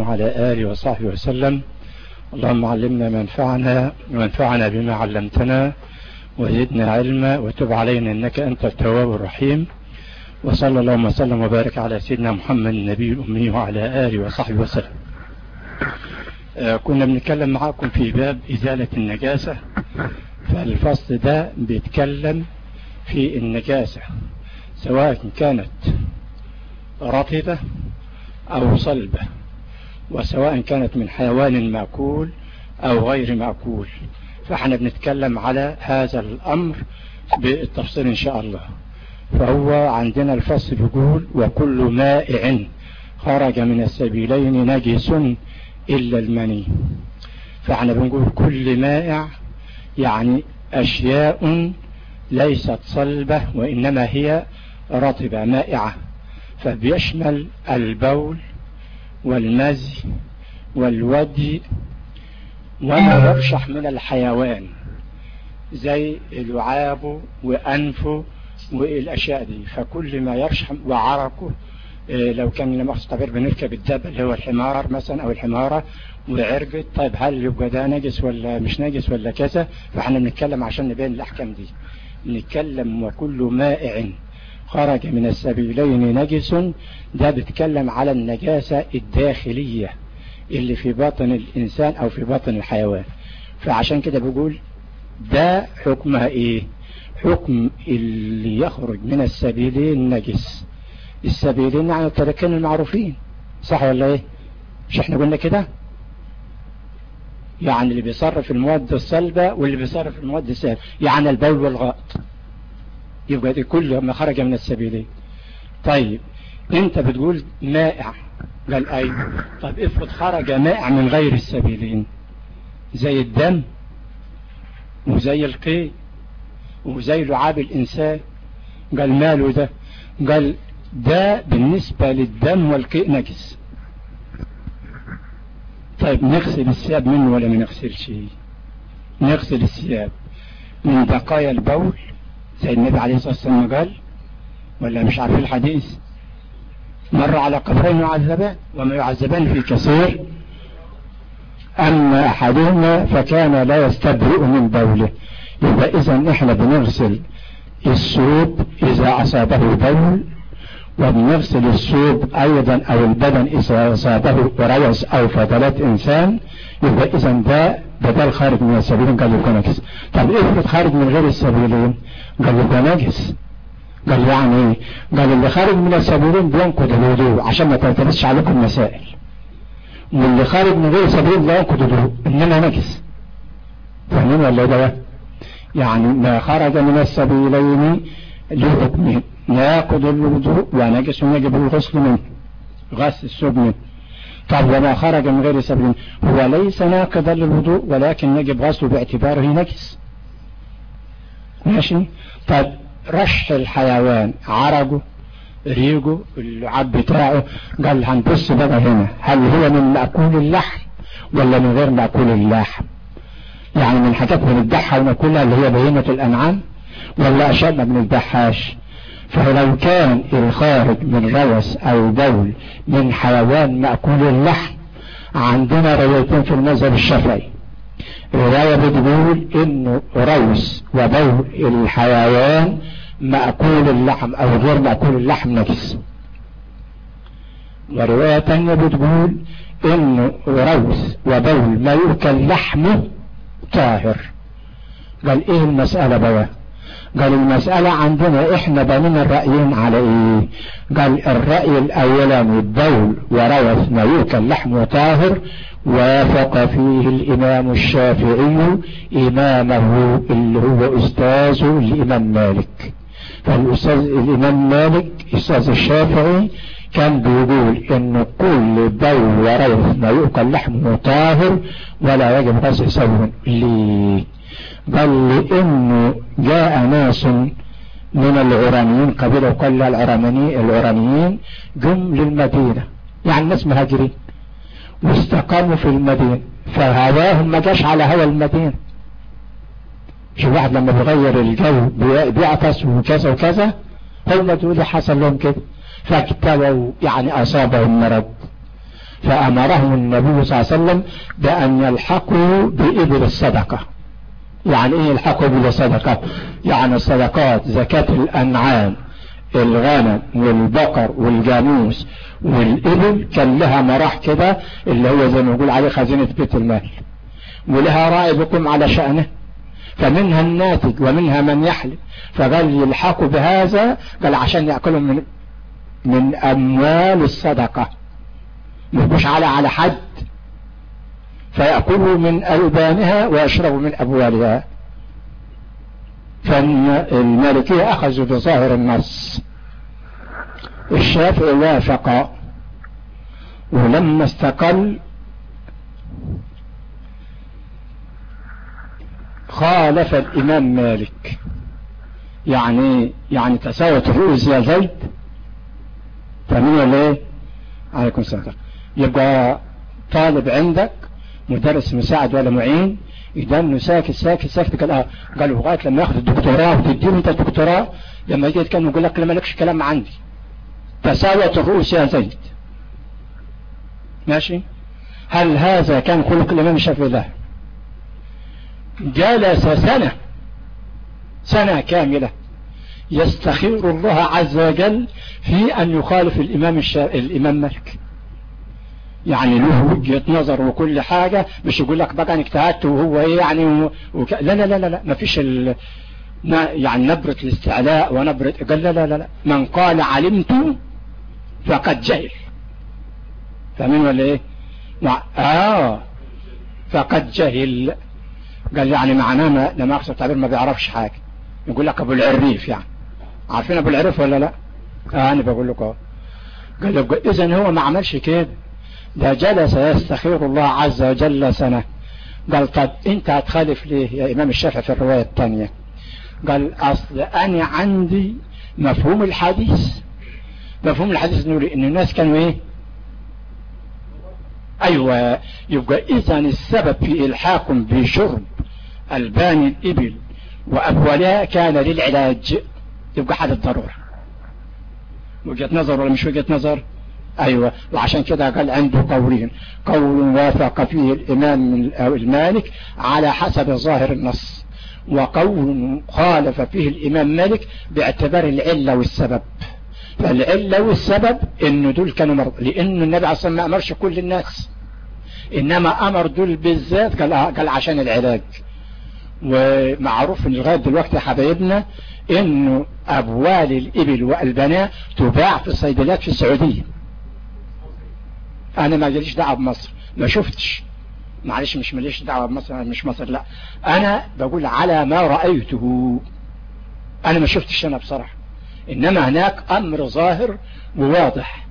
وعلى آله وصحبه وسلم. اللهم علمنا ما ينفعنا وانفعنا بما علمتنا وزدنا علما وتب علينا إنك أنت التواب الرحيم. وصلى اللهم وسلم وبارك على سيدنا محمد النبي الأمي وعلى آله وصحبه وسلم. كنا بنتكلم معاكم في باب إزالة النجاسة، فالفصل ده بيتكلم في النجاسة سواء كانت رطبة أو صلبة، وسواء كانت من حيوان مأكول أو غير مأكول، فاحنا بنتكلم على هذا الأمر بالتفصيل إن شاء الله. فهو عندنا الفصل بيقول: وكل مائع خرج من السبيلين نجس إلا المني. فاحنا بنقول كل مائع يعني أشياء ليست صلبة وإنما هي رطبة مائعة، فبيشمل البول والمزي والودي وما يرشح من الحيوان زي اللعاب وأنفه والأشياء دي. فكل ما يرشح وعرقه، لو كان لما تعبير بنركب الدابة اللي هو الحمار مثلا أو الحمارة وعرقت، طيب هل يبقى ده نجس ولا مش نجس ولا كذا؟ فاحنا بنتكلم عشان نبين الأحكام دي. بنتكلم وكل مائع خرج من السبيلين نجس، ده بيتكلم على النجاسة الداخلية اللي في باطن الإنسان أو في باطن الحيوان. فعشان كده بيقول ده حكمها إيه؟ حكم اللي يخرج من السبيلين نجس. السبيلين يعني الطريقين المعروفين، صح ولا إيه؟ مش احنا قلنا كده؟ يعني اللي بيصرف المواد الصلبة واللي بيصرف المواد السائلة، يعني البول والغائط، يبقى دي كل ما خرج من السبيلين. طيب انت بتقول مائع، قال ايوه. طيب افرض خرج مائع من غير السبيلين زي الدم وزي القيء وزي لعاب الانسان، قال ماله ده؟ قال ده بالنسبة للدم والقيء نجس. طيب نغسل الثياب منه ولا ما نغسلش؟ نغسل الثياب من بقايا البول زي النبي عليه الصلاة والسلام قال، ولا مش عارف الحديث؟ مر على قبرين يعذبان وما يعذبان في كثير، أما أحدهما فكان لا يستبرئ من بوله. يبقى إذن إحنا بنغسل الثوب إذا أصابه بول، وبنغسل الثوب أيضا أو البدن إذا أصابه روث أو فضلات إنسان. يبقى إذن ده بدل خارج من السبيلين قال يبقى نجس. طب افرض خارج من غير السبيلين قال يبقى نجس. قال يعني ايه؟ قال اللي خارج من السبيلين بينقض الوضوء عشان ما تلتبسش عليكم مسائل، واللي خارج من غير السبيلين لا ينقض الوضوء انما نجس. فاهمين ولا ده؟ يعني ما خرج من السبيلين له حكمين: ناقض الوضوء ونجس يجب الغسل منه، غسل الثوب منه. طب وما خرج من غير السبيلين هو ليس ناقضا للوضوء ولكن يجب غسله باعتباره نجس. ماشي؟ طب رشح الحيوان، عرقه، ريقه، اللعاب بتاعه، قال هنبص بقى هنا هل هو من مأكول اللحم ولا من غير مأكول اللحم؟ يعني من حاجات بنذبحها وناكلها اللي هي بهيمة الأنعام، ولا أشياء ما بنذبحهاش؟ فلو كان الخارج من روث أو بول من حيوان مأكول اللحم، عندنا روايتين في المذهب الشافعي. رواية بتقول إنه روث وبول الحيوان مأكول اللحم أو غير مأكول اللحم نجس، ورواية تانية بتقول إنه روث وبول ما يؤكل لحمه طاهر. قال إيه المسألة بقى؟ قال المسألة عندنا إحنا بنينا الرأيين على إيه؟ قال الرأي الأولاني البول وروث ما يؤكل لحمه طاهر، وافق فيه الإمام الشافعي إمامه اللي هو أستاذه الإمام مالك. فالأستاذ الإمام مالك أستاذ الشافعي كان بيقول إن كل بول وروث ما يؤكل لحمه طاهر ولا يجب غسل ثوبه. ليه؟ قال لأنه جاء ناس من العرانيين، قبيلة وقال العرانيين جم للمدينة، يعني ناس مهاجرين واستقاموا في المدينة، فهواهم ما جاش على هوا المدينة. شو واحد لما بيغير الجو بيعطس وكذا وكذا، هم دول حصل لهم كده فاكتووا، يعني أصابهم مرض. فأمرهم النبي صلى الله عليه وسلم بأن يلحقوا بإبل الصدقة. يعني ايه يلحقوا بإبل الصدقة؟ يعني الصدقات زكاة الأنعام، الغنم والبقر والجاموس والإبل كان لها مراح كده، اللي هو زي ما يقول عليه خزينة بيت المال، ولها راعي بكم على شأنه، فمنها الناتج ومنها من يحلب. فقال يلحقوا بهذا، قال عشان يأكلوا من أموال الصدقة، مش على حد، فيأكلوا من ألبانها ويشربوا من أبوالها. فالمالكية أخذوا بظاهر النص، الشافعي وافق، ولما استقل خالف الإمام مالك. يعني تساوت الرؤوس يا زيد، فمين ولا ايه؟ عليكم السلام. يبقى طالب عندك مدرس مساعد ولا معين يدنه ساكت قالوا لغايه لما ياخد الدكتوراه وتديله انت الدكتوراه، لما يجي يتكلم يقول لك لا مالكش كلام عندي، تساوت الرؤوس يا زيد. ماشي. هل هذا كان خلق الامام الشافعي؟ لا، جلس سنة كاملة يستخير الله عز وجل في أن يخالف الإمام مالك. يعني له وجهة نظر وكل حاجة، مش يقول لك بقى أنا اجتهدت وهو ايه يعني لا لا لا لا لا، ما فيش يعني نبرة الاستعلاء ونبرة، قال لا لا لا، من قال علمت فقد جهل. فمن ولا ايه؟ فقد جهل. قال يعني معناه لما اقصد تعبير ما بيعرفش حاجة، يقول لك ابو العريف، يعني عارفين ابو العريف ولا لا؟ انا بقول لك اهو. قال اذا هو ما عملش كده، ده جلس يستخير الله عز وجل سنة. قال طب انت هتخالف ليه يا امام الشافعي في الرواية الثانية؟ قال اصل انا عندي مفهوم الحديث نقول ان الناس كانوا ايه؟ ايوه. يبقى اذا السبب في الحاكم بشرب البان الابل وابوالها كان للعلاج، يبقى حالة ضرورة. وجهة نظر ولا مش وجهة نظر؟ ايوه. وعشان كده قال عنده قولين، قول وافق فيه الامام المالك على حسب ظاهر النص، وقول خالف فيه الامام مالك باعتبار العلة والسبب. فالعلة والسبب انه دول كانوا مرض، لان النبي عليه الصلاة والسلام ما امرش كل الناس، انما امر دول بالذات، قال عشان العلاج. ومعروف لغاية دلوقتي يا حبايبنا انه ابوال الابل والبناء تباع في الصيدليات في السعودية. انا ما جاليش دعوة بمصر، ما شفتش، معلش مش ماليش دعوة بمصر، مش مصر، لا انا بقول على ما رأيته، انا ما شفتش انا بصراحة، انما هناك امر ظاهر وواضح.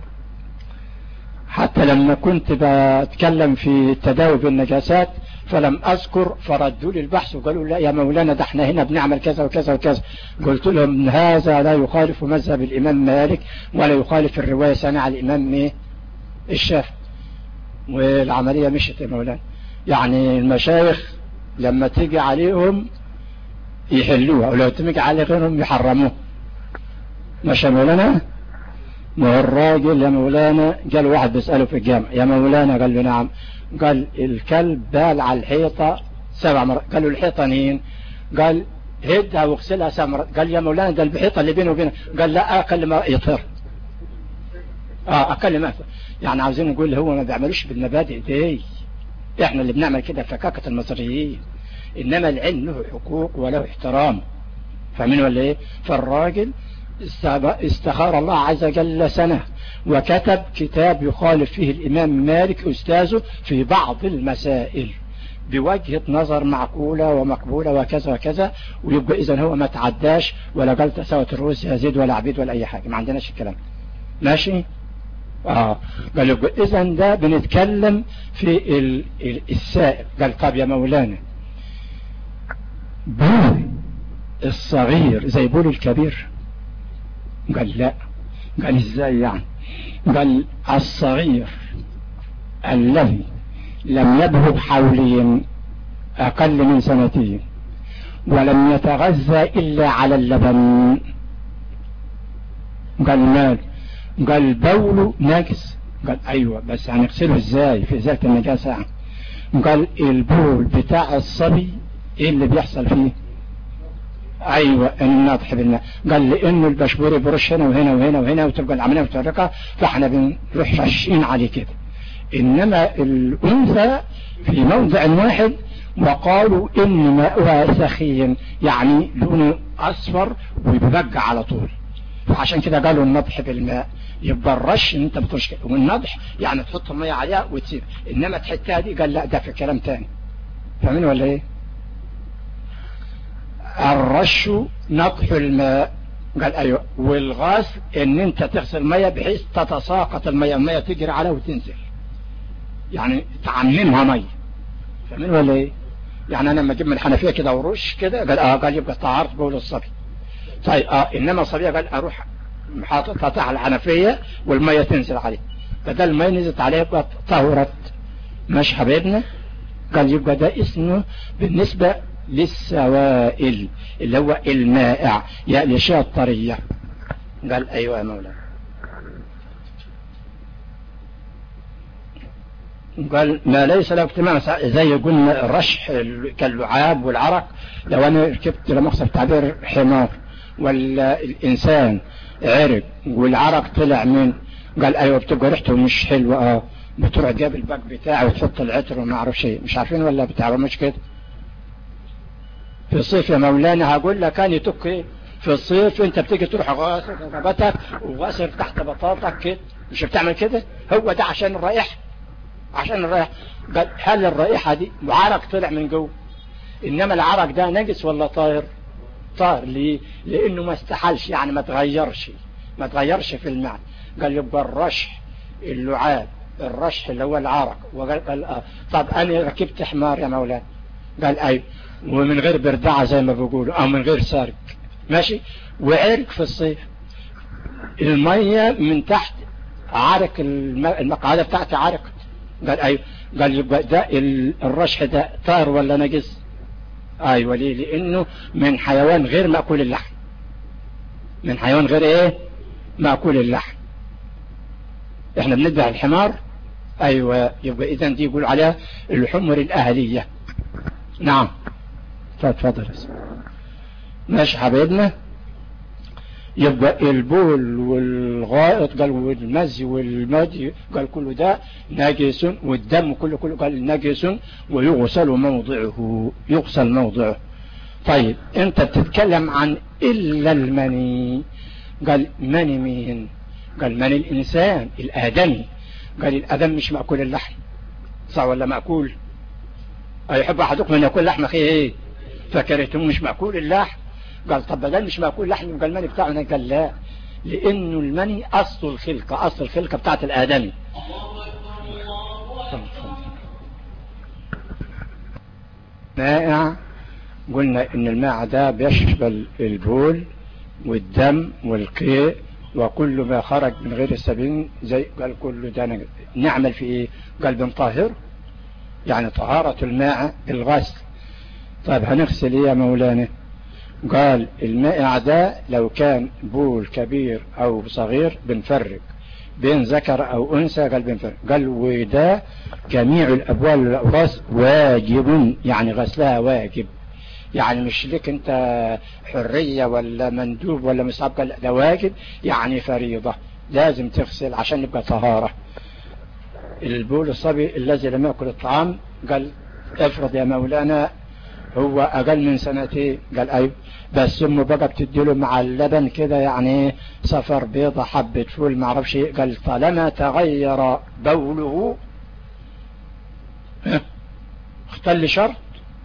حتى لما كنت بتكلم في التداوي بالنجاسات فلم اذكر، فردوا لي البحث وقالوا لا يا مولانا ده احنا هنا بنعمل كذا وكذا وكذا. قلت لهم هذا لا يخالف مذهب الامام مالك ولا يخالف الرواية سامعة الامام الشافعي. والعملية مشت يا مولانا، يعني المشايخ لما تيجي عليهم يحلوها، ولو تيجي على غيرهم يحرموها. ماشي يا مولانا. ما هو الراجل يا مولانا قال واحد بيسأله في الجامع يا مولانا، قال له نعم، قال الكلب بال على الحيطة 7 مرات. قال له الحيطة مين؟ قال هدها واغسلها 7 مرات. قال يا مولانا ده الحيطة اللي بينه وبينه. قال لا، اقل ما يطهر، اقل ما، يعني عاوزين نقول هو ما بيعملوش بالمبادئ دي، احنا اللي بنعمل كده فكاكة المصريين، انما العلم له حقوق وله احترام. فاهمين ولا ايه؟ فالراجل استخار الله عز وجل سنة وكتب كتاب يخالف فيه الامام مالك استاذه في بعض المسائل بوجهة نظر معقولة ومقبولة وكذا وكذا، ويبقى اذا هو ما تعداش ولا قال تساوت الرؤوس يا زيد ولا عبيد ولا اي حاجة، ما عندناش الكلام. ماشي. قال يبقى اذا ده بنتكلم في السائل. قال طب يا مولانا بول الصغير زي بول الكبير؟ قال لا. قال ازاي يعني؟ قال الصغير الذي لم يبلغ حولين اقل من 2 سنين ولم يتغذى الا على اللبن، قال مال؟ قال بول نجس قال ايوه بس هنغسله ازاي في ازالة النجاسة؟ قال البول بتاع الصبي ايه اللي بيحصل فيه؟ ايوه النضح بالماء. قال لانه البشبوري برش هنا وهنا وهنا وهنا وتبقى العمليه متفرقه، فاحنا بنروح رشين عليه كده. انما الانثى في موضع واحد، وقالوا ان ماؤها سخين يعني لونه اصفر وبيبقى على طول، فعشان كده قالوا النضح بالماء. يبقى الرش انت بترش كده، والنضح يعني تحط الميه عليها وتسيب، انما تحتها دي قال لا ده في كلام تاني. فاهمين ولا ايه؟ الرش نضح الماء. قال ايوه، والغسل ان انت تغسل الميه بحيث تتساقط الميه تجري عليها وتنزل، يعني تعممها ميه. فاهمين ولا ايه؟ يعني انا لما اجيب من الحنفيه كده ورش كده، قال يبقى طهرت بول الصبي. طيب انما الصبي قال اروح حاططها تحت الحنفيه والميه تنزل عليه، بدل الميه نزلت عليه يبقى طهرت. ماشي حبيبنا؟ قال يبقى ده اسمه بالنسبه للسوائل اللي هو المائع، يعني الاشياء الطريه. قال ايوه يا مولانا. قال ما ليس له اجتماع، زي قلنا الرشح كاللعاب والعرق. لو انا ركبت لمؤاخذة التعبير حمار ولا الانسان عرق والعرق طلع من، قال ايوه بتبقى ريحته مش حلوه. بتروح جاب الباك بتاعه وتحط العطر وما اعرف شيء. مش عارفين ولا بتعرفوا مش كده؟ في الصيف يا مولانا هقول لك كان يتك ايه في الصيف، انت بتيجي تروح غاسل رقبتك وغاسل تحت بطاطك كده، مش بتعمل كده؟ هو ده عشان الرائحه، عشان الرائحه. قال هل الرائحه دي عرق طلع من جوه؟ انما العرق ده نجس ولا طاهر؟ طاهر. ليه؟ لانه ما استحلش، يعني ما تغيرش في المعنى. قال يبقى الرشح اللعاب، الرشح اللي هو العرق. وقال طب انا ركبت حمار يا مولانا. قال ايوه، ومن غير بردعه زي ما بيقولوا، او من غير سارق، ماشي، وعرق في الصيف، الميه من تحت عرق المقعده بتاعتي عرقت. قال ايوه. قال يبقى ده الرشح ده طاهر ولا نجس؟ ايوه. ليه؟ لانه من حيوان غير مأكول اللحم، من حيوان غير ايه؟ مأكول اللحم. احنا بنذبح الحمار. ايوه. يبقى اذا دي يقول عليها الحمر الاهليه. نعم تفضل. ماشي حبيبنا. يبقى البول والغائط قال والمزي والمدي قال كله ده نجس، والدم كله قال نجس ويغسل موضعه، يغسل موضعه. طيب انت بتتكلم عن الا المني. قال مني مين؟ قال مني الانسان الادمي. قال الادم مش مأكول اللحم، صح ولا مأكول؟ أيحب أحدكم أن يأكل لحم أخيه إيه؟ فكرهتم مش مأكول اللحم. قال طب بدل مش مأكول لحم يبقى المني بتاعنا. قال لا، لأنه المني أصل الخلقة بتاعت الآدمي. مائع، قلنا إن الماء ده بيشمل البول والدم والقيء وكل ما خرج من غير السبيل، زي قال كل ده نعمل في إيه؟ قال بنطهر، يعني طهارة الماء الغسل. طيب هنغسل ايه يا مولانا؟ قال المائع ده لو كان بول كبير او صغير بنفرق بين ذكر او انثى. قال بنفرق. قال وده جميع الابوال والاوراس واجب، يعني غسلها واجب، يعني مش لك انت حرية ولا مندوب ولا مصاب. قال ده واجب، يعني فريضة لازم تغسل عشان يبقى طهارة. البول الصبي الذي لم يأكل الطعام، قال افرض يا مولانا هو اقل من سنتين. قال ايوه، بس امه بقى بتديله مع اللبن كده يعني صفر بيضة حبة فول ما اعرفش. قال طالما تغير بوله اختل شرط،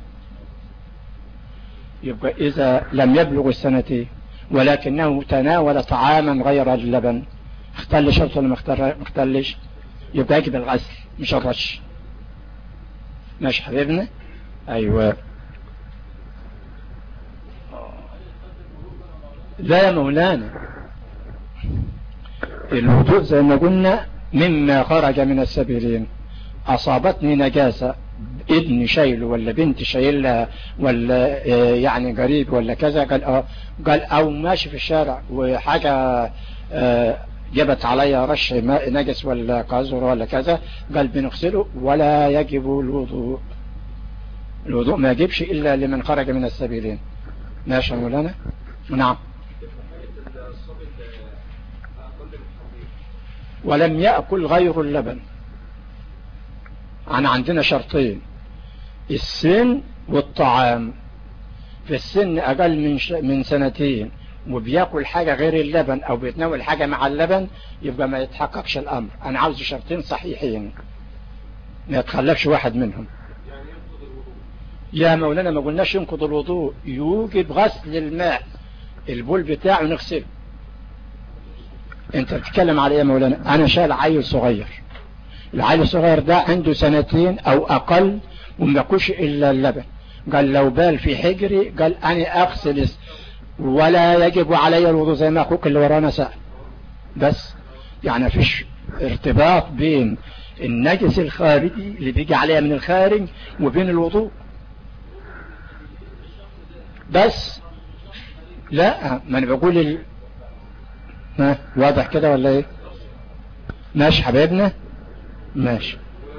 يبقى اذا لم يبلغ السنتين ولكنه تناول طعاما غير اللبن اختل شرط ولا ما اختلش؟ يبقى يجب الغسل مش الرش. ماشي حبيبنا؟ ايوه. لا يا مولانا، الوضوء زي ما قلنا مما خرج من السبيلين. اصابتني نجاسة، ابن شايله ولا بنت شايلها ولا يعني قريب ولا كذا. قال قال او ماشي في الشارع وحاجة جبت علي رش ماء نجس ولا قذر ولا كذا، قال بنغسله ولا يجب الوضوء. الوضوء ما يجبش إلا لمن خرج من السبيلين. ماشي يا مولانا؟ نعم. ولم يأكل غير اللبن. عندنا شرطين: السن والطعام. في السن أقل من سنتين وبياكل حاجة غير اللبن أو بيتناول حاجة مع اللبن، يبقى ما يتحققش الأمر. أنا عاوز شرطين صحيحين ما يتخلفش واحد منهم. يا مولانا ما قلناش ينقض الوضوء، يوجب غسل الماء، البول بتاعه نغسله. انت بتتكلم على ايه يا مولانا؟ انا شايل عيل صغير، العيل الصغير ده عنده سنتين او اقل وما ياكلش الا اللبن، قال لو بال في حجري قال انا اغسل ولا يجب علي الوضوء زي ما اخوك اللي ورانا سأل. بس يعني مفيش ارتباط بين النجس الخارجي اللي بيجي عليها من الخارج وبين الوضوء. بس لا، ما انا بقول واضح كده ولا ايه؟ ماشي حبايبنا، ماشي.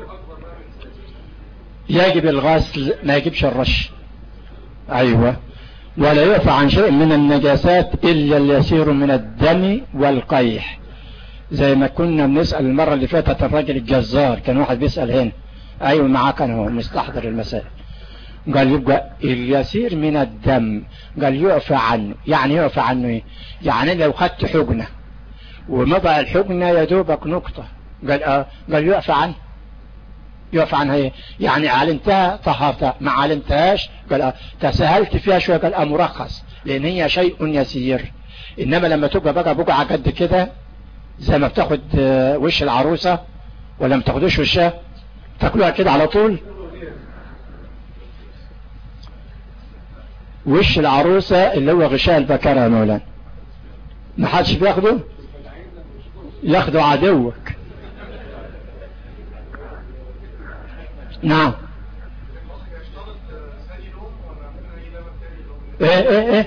يجب الغسل ما يجبش الرش. ايوه. ولا يعفى عن شيء من النجاسات الا اليسير من الدم والقيح. زي ما كنا بنسأل المرة اللي فاتت الراجل الجزار، كان واحد بيسأل هنا. ايوه معاك، كان هو مستحضر المسائل. قال يبقى اليسير من الدم، قال يعفى عنه. يعني يعفى عنه ايه؟ يعني لو خدت حقنة ومضى الحقنة يا دوبك نقطة، قال يعفى عنه. يعفى عنها ايه؟ يعني علمتها طهرتها، ما علمتهاش قال تساهلت فيها شوية، قال مرخص لان هي شيء يسير. انما لما تبقى بقى بقعة قد كده زي ما بتاخد وش العروسة ولا ما تاخدوش وشها، تاكلوها كده على طول. وش العروسة اللي هو غشاء البكرة يا مولانا، ما حدش بياخده، ياخده عدوك. نعم. ايه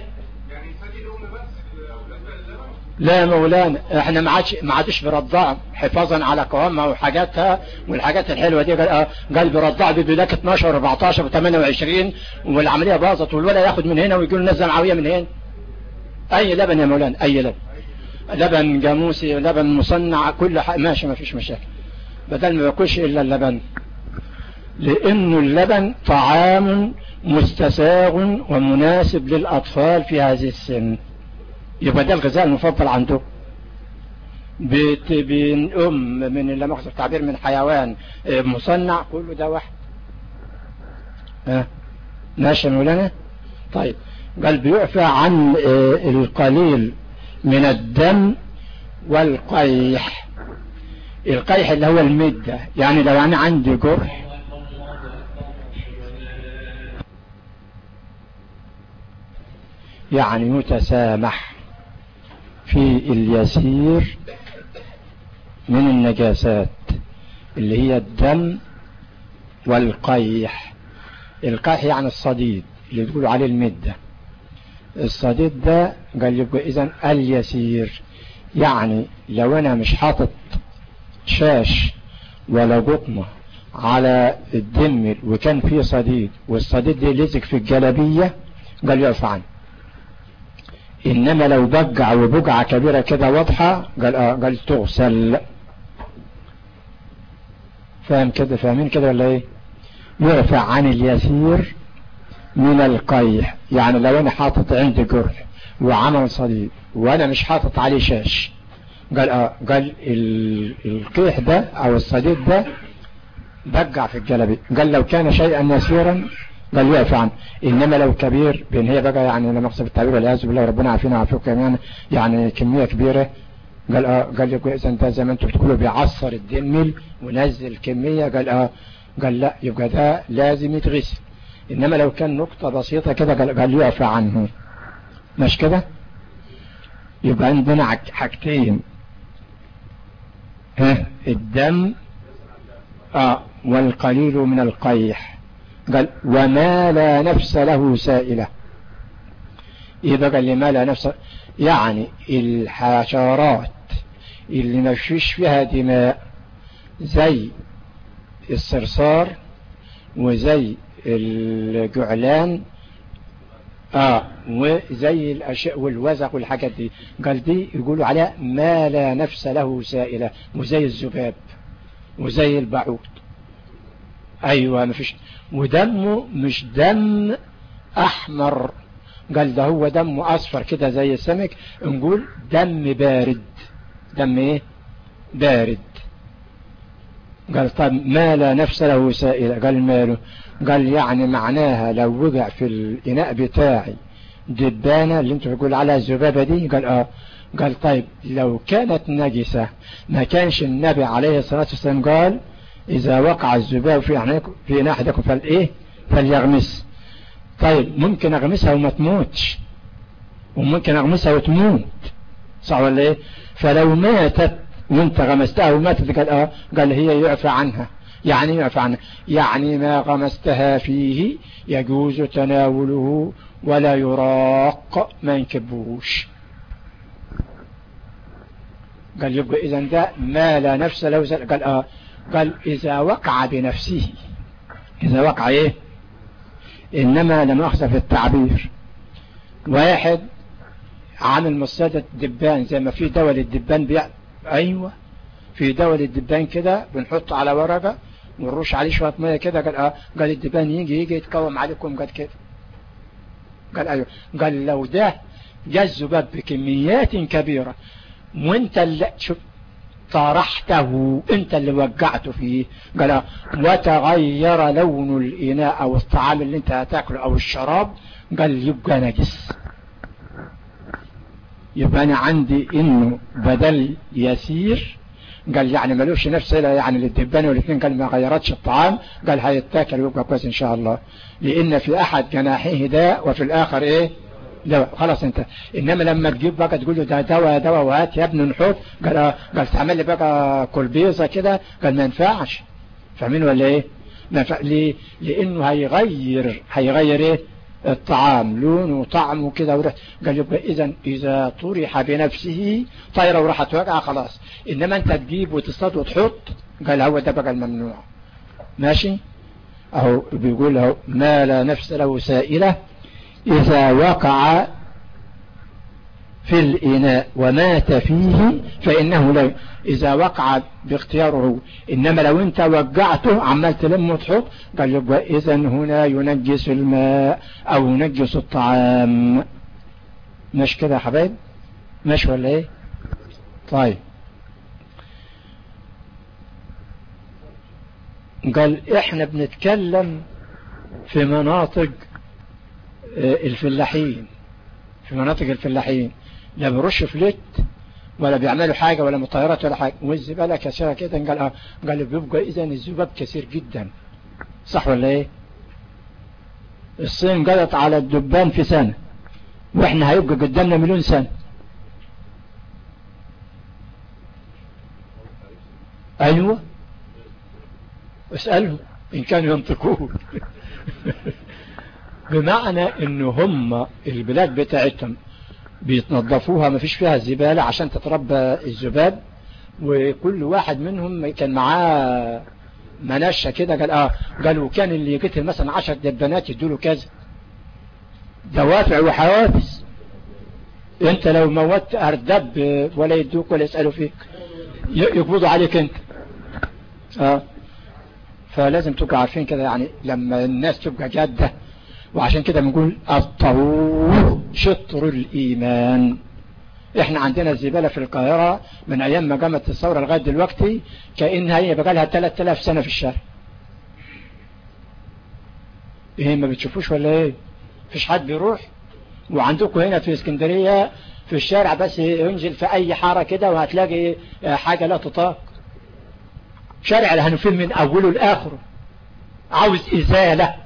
لا يا مولانا، احنا ما عادش برضع حفاظا على قوامها وحاجاتها والحاجات الحلوه دي. قال برضع بيدولاك 12 و14 و28 والعمليه باظت، والولا ياخد من هنا ويقول نزل معويه من هنا. اي لبن يا مولانا، اي لبن، لبن جاموسي، لبن مصنع، كل حاجه ماشي، ما فيش مشاكل، بدل ما ياكلش الا اللبن، لانه اللبن طعام مستساغ ومناسب للاطفال في هذه السن. يبقى ده الغذاء المفضل عنده. بين من لا مؤاخذة التعبير من حيوان مصنع، كله ده واحد. ماشي يا مولانا. طيب قال بيعفى عن القليل من الدم والقيح. القيح اللي هو المدة، يعني لو انا عندي جرح يعني متسامح في اليسير من النجاسات اللي هي الدم والقيح. القيح يعني الصديد اللي بيقولوا عليه المدة. الصديد ده قال يبقى اذن اليسير، يعني لو انا مش حاطط شاش ولا قطمة على الدم وكان فيه صديد والصديد ده لزق في الجلبية قال يعفى عنه. انما لو بقع وبقعة كبيرة كده واضحة قال تغسل. فاهم كده؟ فاهمين كده ولا ايه؟ يعفى عن اليسير من القيح، يعني لو انا حاطط عندي جرح وعمل صديد وانا مش حاطط عليه شاش قال القيح ده او الصديد ده بقع في الجلبي، قال لو كان شيئا يسيرا قال يعفى عنه. انما لو كبير بين هي بقى يعني لما اقصد التعبير والعياذ بالله ربنا عافينا وعافيكم يعني كميه كبيره قال يبقى اذا انت زي ما انتم بتقولوا بيعصر الدم ونزل كميه قال لا يبقى ده لازم يتغسل. انما لو كان نقطه بسيطه كده قال يعفى عنه. مش كده؟ يبقى عندنا حاجتين، الدم والقليل من القيح. قال وما لا نفس له سائلة. ايه بقى اللي ما لا نفس؟ يعني الحشرات اللي ما فيش فيها دماء زي الصرصار وزي الجعلان وزي الأشياء والوزق والحاجات دي، قال دي يقولوا عليها ما لا نفس له سائلة، وزي الذباب وزي البعوض. أيوة ما فيش، ودمه مش دم أحمر، قال ده هو دمه أصفر كده زي السمك، نقول دم بارد. دم إيه؟ بارد. قال طب ما لا نفس له سائلة، قال ماله؟ قال يعني معناها لو وقع في الإناء بتاعي دبانة اللي انتوا بتقول عليها الذبابة دي، قال قال طيب لو كانت نجسة ما كانش النبي عليه الصلاة والسلام قال إذا وقع الذباب في إناء أحدكم فالإيه؟ فليغمس. طيب ممكن أغمسها وما تموتش، وممكن أغمسها وتموت، صح ولا إيه؟ فلو ماتت وانت غمستها وماتت، قال هي يعفى عنها. يعني يعفى عنها يعني ما غمستها فيه يجوز تناوله ولا يراق، ما ينكبوش. قال يبقى إذن ده ما لا نفس له. قال إذا وقع بنفسه، إذا وقع إيه؟ إنما لم أخذ في التعبير. واحد عامل مصيدة دبان زي ما في دواء للدبان أيوة في دواء للدبان كده بنحطه على ورقة ونرش عليه شوية مية كده، قال الدبان يجي يتكوم عليكم قد كده. قال أيوة. قال لو ده جاء الذباب بكميات كبيرة وانت اللي شوف طرحته، انت اللي وقعته فيه، قال وتغير لون الإناء أو الطعام اللي انت هتاكله أو الشراب، قال يبقى نجس. يبقى أنا عندي إنه بدل يسير، قال يعني ملوش نفس يعني للدبان والاثنين، قال ما غيرتش الطعام، قال هيتاكل ويبقى كويس إن شاء الله، لأن في أحد جناحيه داء وفي الآخر إيه؟ دواء. خلاص انت. إنما لما تجيب بقى تقول له ده دواء وهات يا ابني نحط، قال تعمل لي بقى كلبيزة كده، قال ما ينفعش. فاهمين ولا إيه؟ ما ينفع. ليه؟ لأنه هيغير إيه؟ الطعام لونه وطعمه كده وريحته. قال يبقى إذا طرح بنفسه طايرة وراحت وقع خلاص. إنما أنت تجيب وتصطاد وتحط، قال هو ده بقى الممنوع. ماشي. أهو بيقول أهو ما لا نفس له سائلة إذا وقع في الإناء ومات فيه فإنه لا، إذا وقع باختياره. إنما لو أنت وقعته عمال تلم وتحط، قال يبقى إذن هنا ينجس الماء أو ينجس الطعام. مش كده يا حبايب؟ مش ولا إيه؟ طيب قال إحنا بنتكلم في مناطق الفلاحين، في مناطق الفلاحين لا بيرش فلت ولا بيعملوا حاجة ولا مطيرات ولا حاجة، والزبالة كثيرة كده. قال بيبقى إذن الذباب كثير جدا، صح ولا إيه؟ الصين قضت على الدبان في سنة، وإحنا هيبقى قدامنا 1,000,000 سنة. أيوة اسألهم إن كانوا ينطقون. بمعنى إنه هم البلاد بتاعتهم بيتنظفوها ما فيش فيها زبالة عشان تتربى الذباب، وكل واحد منهم كان معاه منشة كده. قالوا كان اللي يقتل مثلا 10 دبانات يدوله كذا، دوافع وحوافز. انت لو موت اردب ولا يدوك ولا يسألوا فيك، يقبضوا عليك انت. فلازم تبقى عارفين كده، يعني لما الناس تبقى جادة. وعشان كده بنقول الطهور شطر الإيمان. احنا عندنا الزبالة في القاهرة من ايام ما قامت الثورة لغاية دلوقتي كأنها هي بقى لها 3000 سنة في الشارع. ايه ما بتشوفوش ولا ايه؟ فيش حد بيروح. وعندكم هنا في اسكندرية في الشارع بس ينزل في اي حارة كده وهتلاقي حاجة لا تطاق. شارع الهنفيل من اوله لاخره عاوز ازالة.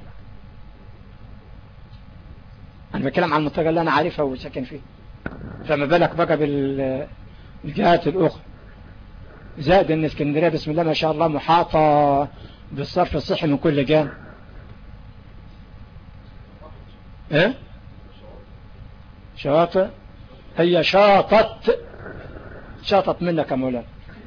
انا بتكلم عن المنطقة اللي انا عارفها وساكن فيها، فما بالك بقى بالجهات الاخرى. زائد ان اسكندرية بسم الله ما شاء الله محاطة بالصرف الصحي من كل جانب. ايه شواطئ، هي شاطت شاطط منك يا مولانا.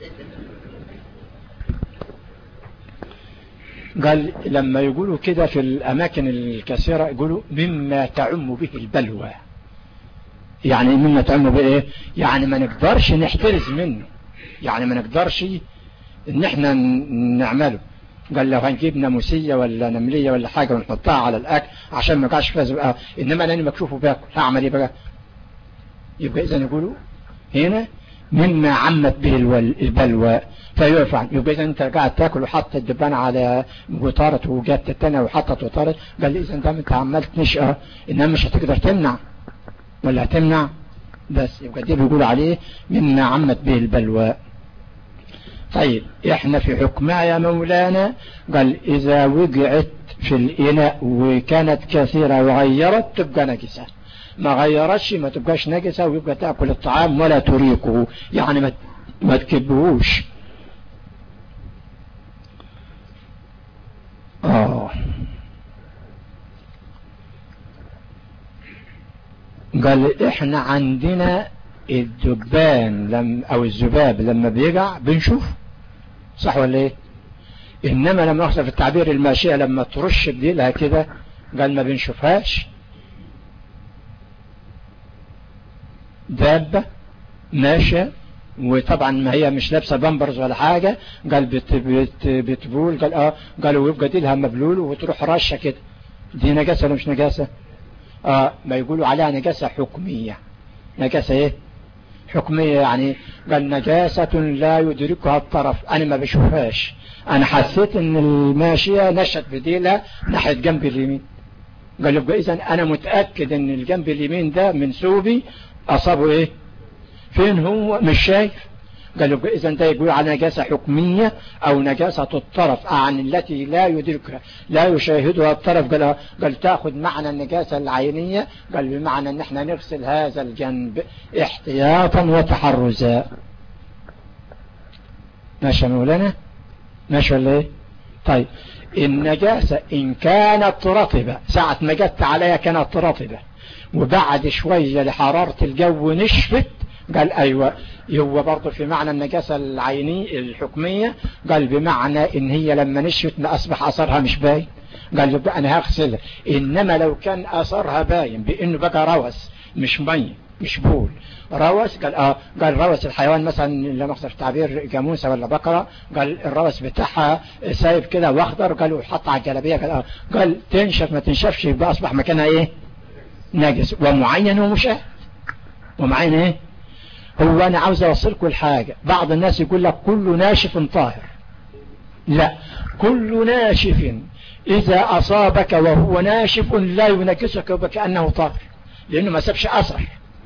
قال لما يقولوا كده في الأماكن الكثيرة يقولوا مما تعم به البلوى. يعني مما تعم به إيه؟ يعني ما نقدرش نحترز منه، يعني ما نقدرش إن إحنا نعمله. قال لو هنجيب ناموسية ولا نملية ولا حاجة ونحطها على الأكل عشان ما يقعش فيها زبقة، إنما لأني مكشوفه باكل هعمل إيه بقى؟ يبقى إذا يقولوا هنا مما عمت به البلوى فيفعل. يبقى إذا أنت قاعد تاكل وحط الدبان على وطارت وجات التانية وحطت وطارت، قال إذا أنت أنت عمال تنشأ، إنما مش هتقدر تمنع ولا هتمنع. بس يبقى دي بيقول عليه مما عمت به البلوى. طيب احنا في حكمها يا مولانا قال إذا وقعت في الإناء وكانت كثيرة وغيرت تبقى نجسة، ما غيرتش ما تبقاش نجسة ويبقى تأكل الطعام ولا تريقه، يعني ما تكبهوش. قال احنا عندنا الدبان او الذباب لما بيقع بنشوف، صح ولا ايه؟ انما لما ناخذ في التعبير الماشية لما ترش بديلها كده قال ما بنشوفهاش. دابة ماشية وطبعا ما هي مش لابسة بامبرز ولا حاجة، قال بتبول، قال قالوا يبقى ديلها مبلول وتروح رشة كده، دي نجاسة ولا مش نجاسة؟ ما يقولوا عليها نجاسة حكمية. نجاسة ايه حكمية؟ يعني قال نجاسة لا يدركها الطرف، انا ما بشوفهاش، انا حسيت ان الماشية نشت بديلها ناحية جنب اليمين، قال يبقى اذا انا متأكد ان الجنب اليمين ده من ثوبي اصابه ايه؟ فين هو؟ مش شايف. قال يبقى اذا ده يقول على نجاسة حكمية او نجاسة الطرف عن التي لا يدركها لا يشاهدها الطرف. قال تاخذ معنى النجاسة العينية، قال بمعنى ان احنا نغسل هذا الجنب احتياطا وتحرزا. ماشي يا مولانا؟ ماشي ولا ايه؟ طيب النجاسة ان كانت رطبة، ساعة ما جت عليها كانت رطبة وبعد شوية لحرارة الجو نشفت، قال ايوه هو برضه في معنى النجاسة العينية الحكمية، قال بمعنى ان هي لما نشفت ما اصبح اثرها مش باين، قال يبقى انا هغسلها. انما لو كان اثرها باين بانه بقى روث مش مي مش بول روث، قال روث الحيوان مثلا لما اخذ في تعبير جاموسة ولا بقرة، قال الروث بتاعها سايب كده واخضر، قالوا حط على الجلابية، قال تنشف ما تنشفش يبقى اصبح مكانها ايه؟ نجس ومعين ومشاهد. ومعين ايه؟ هو انا عاوز اوصلكم الحاجة، بعض الناس يقول لك كل ناشف طاهر، لا، كل ناشف اذا اصابك وهو ناشف لا ينجسك وكأنه طاهر، لانه ما سابش اثر.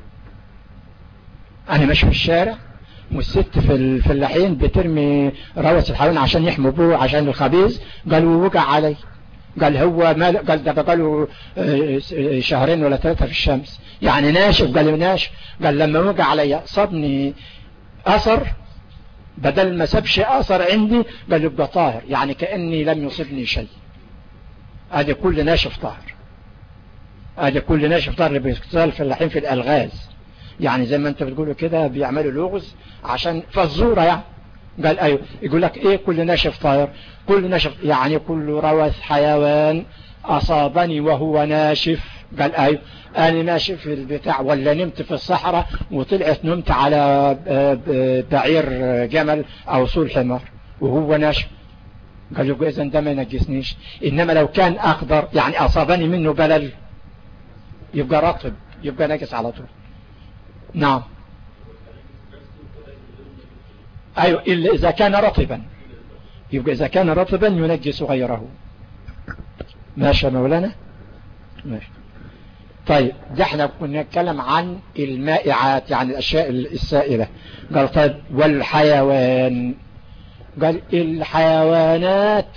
انا ماشي في الشارع والست في الفلاحين بترمي روث الحيوان عشان يحموا بوه عشان الخبيث، قالوا وقع علي، قال هو ما قال ده بقاله 2 ولا 3 في الشمس، يعني ناشف، قال ناشف، قال لما وقع علي صابني اثر بدل ما سابش اثر عندي، قال يبقى طاهر، يعني كأني لم يصبني شيء. هذا كل ناشف طاهر، هذا كل ناشف طاهر اللي بيستخدم الفلاحين في الالغاز، يعني زي ما انت بتقولوا كده بيعملوا لغز عشان فزورة يعني. قال ايوه يقول لك ايه كل ناشف طاهر؟ كل ناشف يعني كل روث حيوان اصابني وهو ناشف. قال ايوه انا ماشي في البتاع ولا نمت في الصحراء وطلعت نمت على بعير جمل او صول حمار وهو ناشف، قال يبقى اذا ده ما ينجسنيش. انما لو كان اخضر يعني اصابني منه بلل يبقى رطب، يبقى نجس على طول. نعم ايوه الا اذا كان رطبا، يبقى اذا كان رطبا ينجس غيره. ماشي يا مولانا؟ ماشي. طيب ده احنا كنا نتكلم عن المائعات يعني الاشياء السائلة. قال طيب والحيوان، قال الحيوانات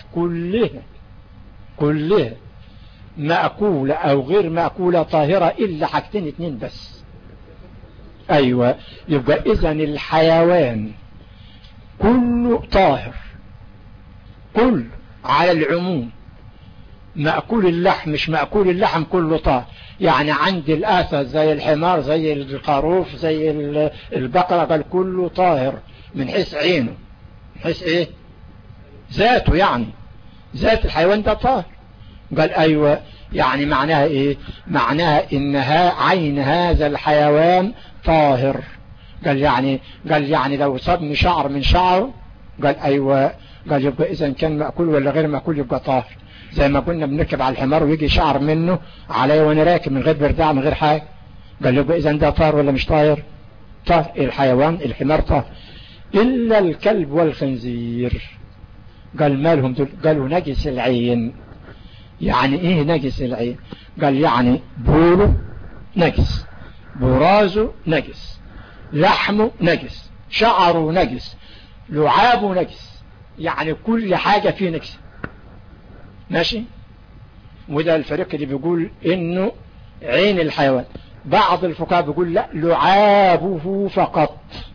كلها مأكولة او غير مأكولة طاهرة الا حاجتين 2 بس. ايوه يبقى اذا الحيوان كله طاهر، كل على العموم، مأكول اللحم مش مأكول اللحم كله طاهر. يعني عند الأسد زي الحمار زي الخروف زي البقرة قال كله طاهر من حيث عينه، من حيث ايه ذاته، يعني ذات الحيوان ده طاهر. قال ايوه، يعني معناها ايه؟ معناها انها عين هذا الحيوان طاهر. قال يعني لو صدم شعر من شعره، قال ايوه، قال يبقى اذا كان مأكول ولا غير مأكول يبقى طاهر. زي ما كنا بنركب على الحمار ويجي شعر منه علي وانا راكب من غير برداع من غير حاجه، قال يبقى اذا ده طاهر ولا مش طاهر؟ طاهر. الحيوان الحمار طاهر الا الكلب والخنزير. قال مالهم دول؟ قالوا نجس العين. يعني ايه نجس العين؟ قال يعني بوله نجس، برازه نجس، لحمه نجس، شعره نجس، لعابه نجس، يعني كل حاجة فيه نجس. ماشي. وده الفريق اللي بيقول انه عين الحيوان. بعض الفقهاء بيقول لا، لعابه فقط،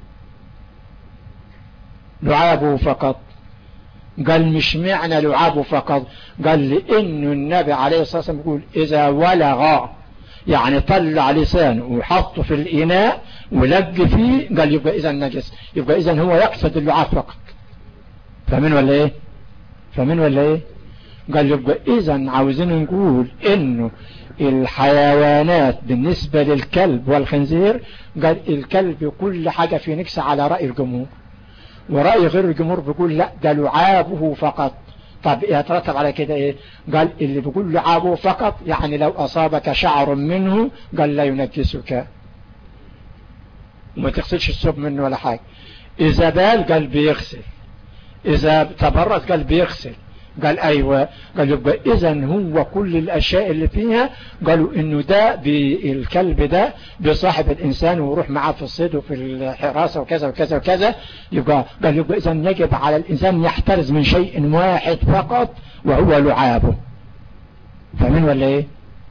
لعابه فقط. قال مش معنى لعابه فقط، قال لانه النبي عليه الصلاة والسلام بيقول اذا ولغ، يعني طلع لسانه وحطه في الاناء ولق فيه، قال يبقى اذا نجس، يبقى اذا هو يقصد اللعاب فقط. فمن ولا ايه؟ فمن ولا ايه؟ قال يبقى اذا عاوزين نقول انه الحيوانات بالنسبة للكلب والخنزير، قال الكلب كل حاجة في نكسة على رأي الجمهور، ورأي غير الجمهور بيقول لا ده لعابه فقط. طب يترتب على كده ايه؟ قال اللي بيقول لعابه فقط يعني لو اصابك شعر منه قال لا ينجسك، وما تغسلش الثوب منه ولا حاجة. اذا بال قال بيغسل، اذا تبرز قال بيغسل. قال ايوه، قال يبقى اذا هو كل الاشياء اللي فيها قالوا انه ده بالكلب ده بصاحب الانسان ويروح معاه في الصيد وفي الحراسة وكذا وكذا وكذا. يبقى قال يبقى اذا يجب على الانسان يحترز من شيء واحد فقط وهو لعابه. فاهمين ولا ايه؟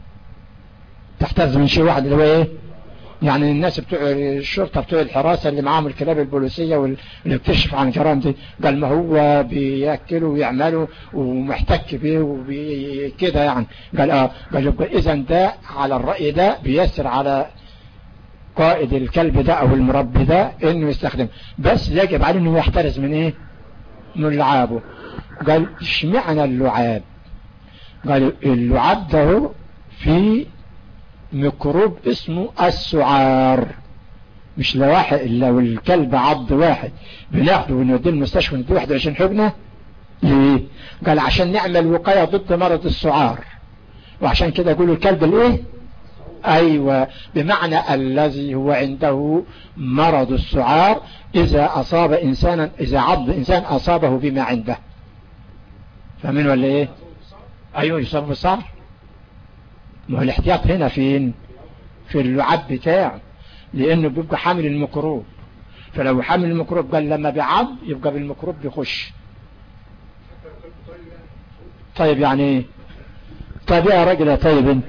تحترز من شيء واحد اللي هو ايه؟ يعني الناس بتوع الشرطة بتوع الحراسة اللي معاهم الكلاب البوليسية واللي بتكشف عن جرائم دي، قال ما هو بيأكلوا ويعملوا ومحتك بيه وكده يعني. قال قال يبقى اذا ده على الرأي ده بيسر على قائد الكلب ده او المربي ده انه يستخدم، بس يجب عليه انه يحترز من ايه؟ من لعابه. قال ايش معنى اللعاب؟ قال اللعاب ده في ميكروب اسمه السعار. مش لواحد، لو الكلب عض واحد بناخده ونوديه المستشفى ونديه 21 حقنة. ليه؟ قال عشان نعمل وقاية ضد مرض السعار، وعشان كده يقولوا الكلب الايه؟ ايوه، بمعنى الذي هو عنده مرض السعار اذا اصاب انسانا، اذا عض انسان اصابه بما عنده. فاهمين ولا ايه؟ ايوه يصاب بالسعر. ما هو الاحتياط هنا فين؟ في اللعاب بتاعه، لانه بيبقى حامل الميكروب. فلو حامل الميكروب قال لما بيعض يبقى بالميكروب بيخش. طيب يعني ايه؟ طيب يا راجل يا طيب انت،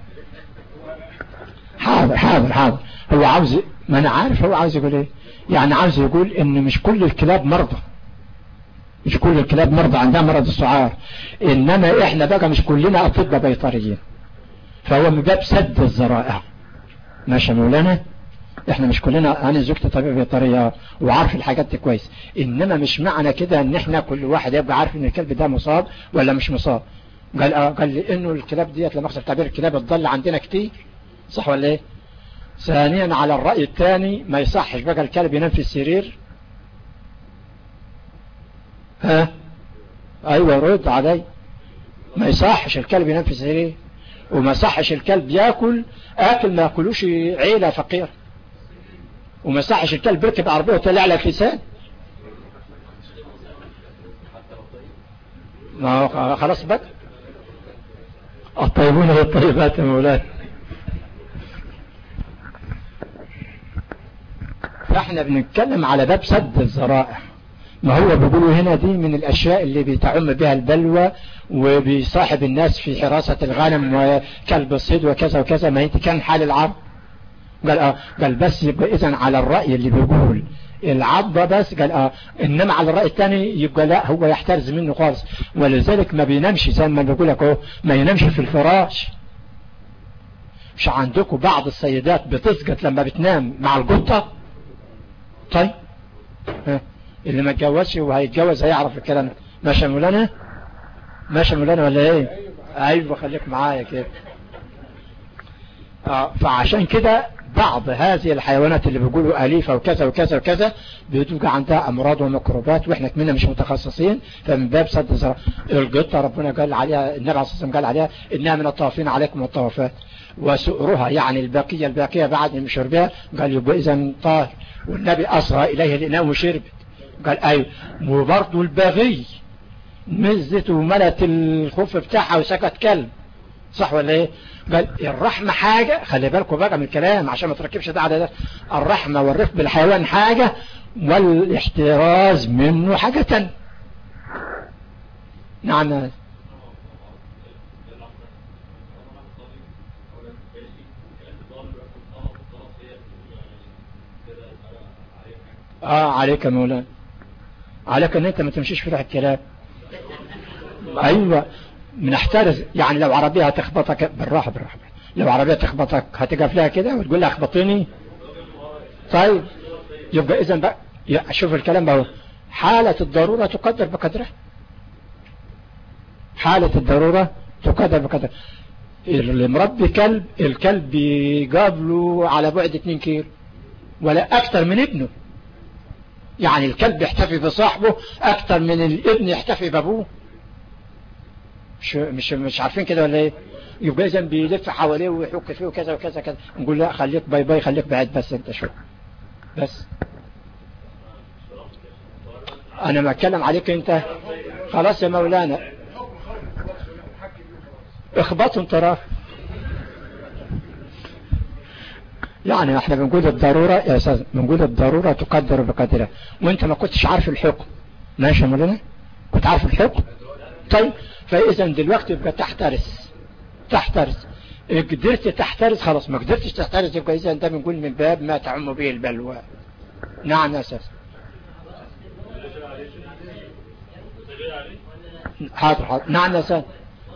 حاضر هو عاوز، ما انا عارف هو عاوز يقول ايه. يعني عاوز يقول ان مش كل الكلاب مرضى، مش كل الكلاب مرضى عندها مرض السعار، انما احنا بقى مش كلنا اطباء بيطريين، فهو من باب سد الذرائع. ماشي يا مولانا؟ احنا مش كلنا، انا زوجتي طبيب بيطرية وعارف الحاجات دي كويس، انما مش معنى كده ان احنا كل واحد يبقى عارف ان الكلب ده مصاب ولا مش مصاب. قال لانه الكلاب ديت لما اخذ تعبير الكلاب الضل عندنا كتير، صح ولا ايه؟ ثانيا على الرأي الثاني ما يصحش بقى الكلب ينام في السرير. ها ايوه رد علي، ما يصحش الكلب ينام في السرير، وما صحش الكلب ياكل اكل ما ياكلوش عيلة فقير، وما صحش الكلب يركب عربية وطلع لك لسان. ما خلاص بقى الطيبون والطيبات يا مولانا. فاحنا بنتكلم على باب سد الذرائع. ما هو بيقولوا هنا دي من الاشياء اللي بيتعم بها البلوى وبيصاحب الناس في حراسة الغنم وكلب الصيد وكذا وكذا. ما انت كان حال العرب. قال بس يبقى اذا على الرأي اللي بيقول العضة بس قال انما على الرأي الثاني يبقى لا، هو يحترز منه خالص، ولذلك ما بينامش زي ما بقول لك اهو، ما ينامش في الفراش. مش عندكم بعض السيدات بتسقط لما بتنام مع القطة؟ طيب اللي ما اتجوزش وهيتجوز هيعرف الكلام. ماشي مولانا؟ ماشي مولانا ولا ايه؟ ايوه خليك معايا كده. فعشان كده بعض هذه الحيوانات اللي بيقولوا أليفة وكذا وكذا وكذا بتوجع عندها أمراض وميكروبات، وإحنا كمنا مش متخصصين، فمن باب سد الذرائع. القطة ربنا قال عليها، النبي عليه الصلاة والسلام قال عليها إنها من الطوافين عليكم والطوافات، وسؤرها يعني الباقية بعد من شربها قال يبقى إذا طاهر، والنبي أصغى إليه الإناء وشرب. قال أيوه. وبرضه البغي مزت وملت الخف بتاعها وسكت كلب، صح ولا ايه؟ قال الرحمة حاجة، خلي بالكم بقى من الكلام عشان ما تركبش ده على ده. الرحمة والرفق بالحيوان حاجة، والاحتراز منه حاجة تانية. نعم. عليك يا مولانا، عليك ان انت ما تمشيش في ريح الكلام. ايوه بنحترز، يعني لو عربية هتخبطك بالراحة، لو عربية تخبطك هتقف لها كده وتقول لها اخبطيني؟ طيب يبقى اذا بقى شوف الكلام بقى، حالة الضرورة تقدر بقدرها، حالة الضرورة تقدر بقدرها. اللي مربي كلب، الكلب يقابله على بعد 2 كيلو ولا اكتر من ابنه، يعني الكلب يحتفي بصاحبه اكتر من الابن يحتفي بابوه. مش عارفين كده ولا ايه؟ يبقى اذا بيلف حواليه ويحك فيه وكذا وكذا كذا، نقول لا خليك باي باي، خليك بعيد بس انت شو بس. انا ما اتكلم عليك انت، خلاص يا مولانا اخبطوا انت. يعني احنا بنقول الضرورة يا استاذ، بنقول الضرورة تقدر بقدرها، وانت ما كنتش عارف الحكم. ماشي يا مولانا؟ كنت عارف الحكم؟ طيب فاذا دلوقتي يبقى تحترس. قدرت تحترس خلاص، ما قدرتش تحترس يبقى اذا انت بنقول من باب ما تعم به البلوى. نعم يا استاذ. حاضر. نعم يا استاذ.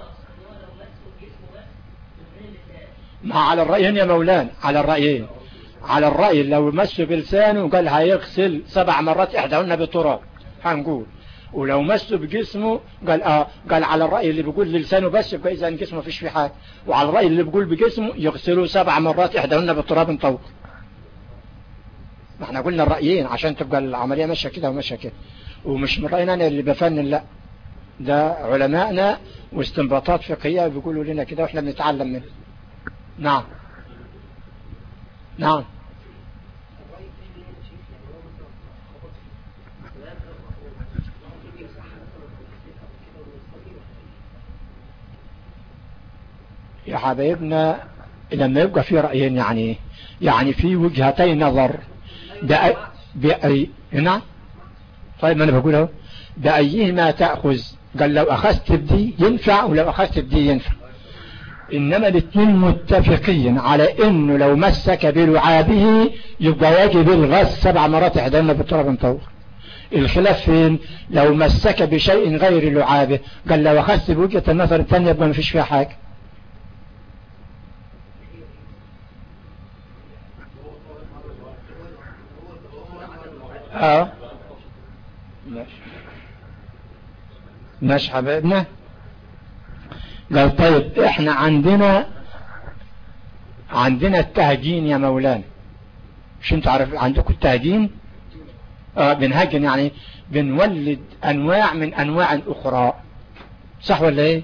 ما على الرأيين يا مولانا، على الرأيين. على الرأي لو مسه بلسانه قال هيغسل 7 مرات احداهن بالتراب هنقول، ولو مسه بجسمه قال على الرأي اللي بيقول للسانه بس يبقى اذا جسمه فيش فيه حاجه، وعلى الرأي اللي بيقول بجسمه يغسله 7 مرات احداهن بالتراب طوق. ما احنا قلنا الرأيين عشان تبقى العملية ماشيه كده وماشيه كده، ومش من رأينا انا اللي بفنن، لا ده علماءنا واستنباطات فقهية بيقولوا لنا كده واحنا بنتعلم منه. نعم. نعم. يا حبايبنا لما يبقى في رأيين يعني في وجهتين نظر بأي نعم. طيب ما انا بقول اهو بأيهما تأخذ، قال لو أخذت بدي ينفع ولو أخذت بدي ينفع، إنما الاثنين متفقين على إنه لو مسك بلعابه يبقى يجب الغسل 7 مرات احداهن بالتراب مطوق. الخلاف فين؟ لو مسك بشيء غير لعابه، قال لو أخذت بوجهة النظر الثانية يبقى ما فيش فيها حاجة. ماشي حبايبنا. قال طيب احنا عندنا التهجين يا مولانا، مش انت عارف عندكم التهجين؟ بنهجن يعني بنولد انواع من انواع اخرى، صح ولا ايه؟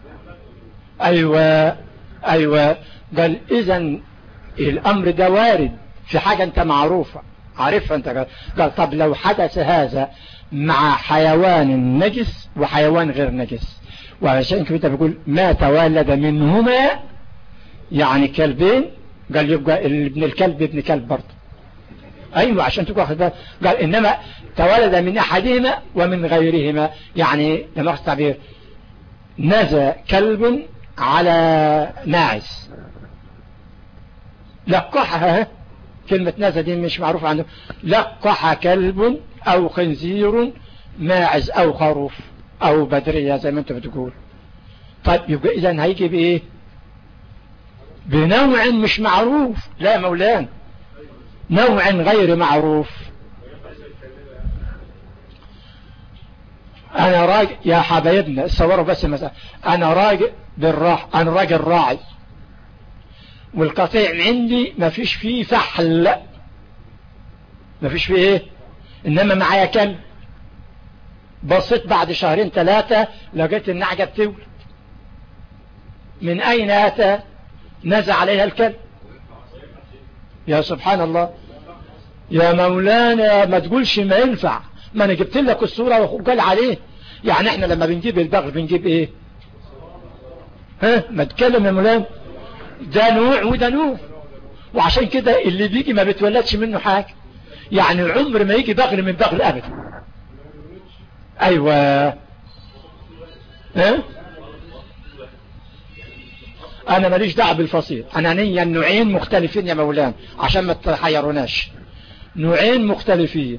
ايوه. قال اذا الامر ده وارد في حاجة انت معروفة عارفها انت. قال طب لو حدث هذا مع حيوان نجس وحيوان غير نجس، وعشان كده بيقول ما تولد منهما يعني كلبين، قال يبقى ابن الكلب ابن كلب برضه. ايوه عشان تبقى واخد بالك. قال انما تولد من احدهما ومن غيرهما، يعني لما اخذ تعبير نزى كلب على ماعز لقحها كلمة نزه دي مش معروف عنه. لقح كلب أو خنزير ماعز أو خروف أو بدرية زي ما أنت بتقول. طيب يبقى إذن هيجي بإيه؟ بنوع مش معروف. لا مولان، نوع غير معروف. أنا راجع يا حبايبنا صوروا بس مثلا، أنا راجع أنا راجل راعي والقطيع عندي ما فيش فيه فحل، ما فيش فيه ايه، انما معايا كلب. بصيت بعد شهرين 3 لقيت النعجة بتولد. من اين اتى؟ نزع عليها الكلب. يا سبحان الله يا مولانا، ما تقولش ما ينفع، ما انا جبت لك الصورة وقال عليه. يعني احنا لما بنجيب البغل بنجيب ايه؟ ها ما تكلم يا مولانا، ده نوع وده نوع، وعشان كده اللي بيجي ما بتولدش منه حاجة. يعني عمر ما يجي بغل من بغل ابدا. ايوه ها، انا ماليش دعوه بالفصيل، انا نية النوعين مختلفين يا مولانا عشان ما تحيروناش، نوعين مختلفين.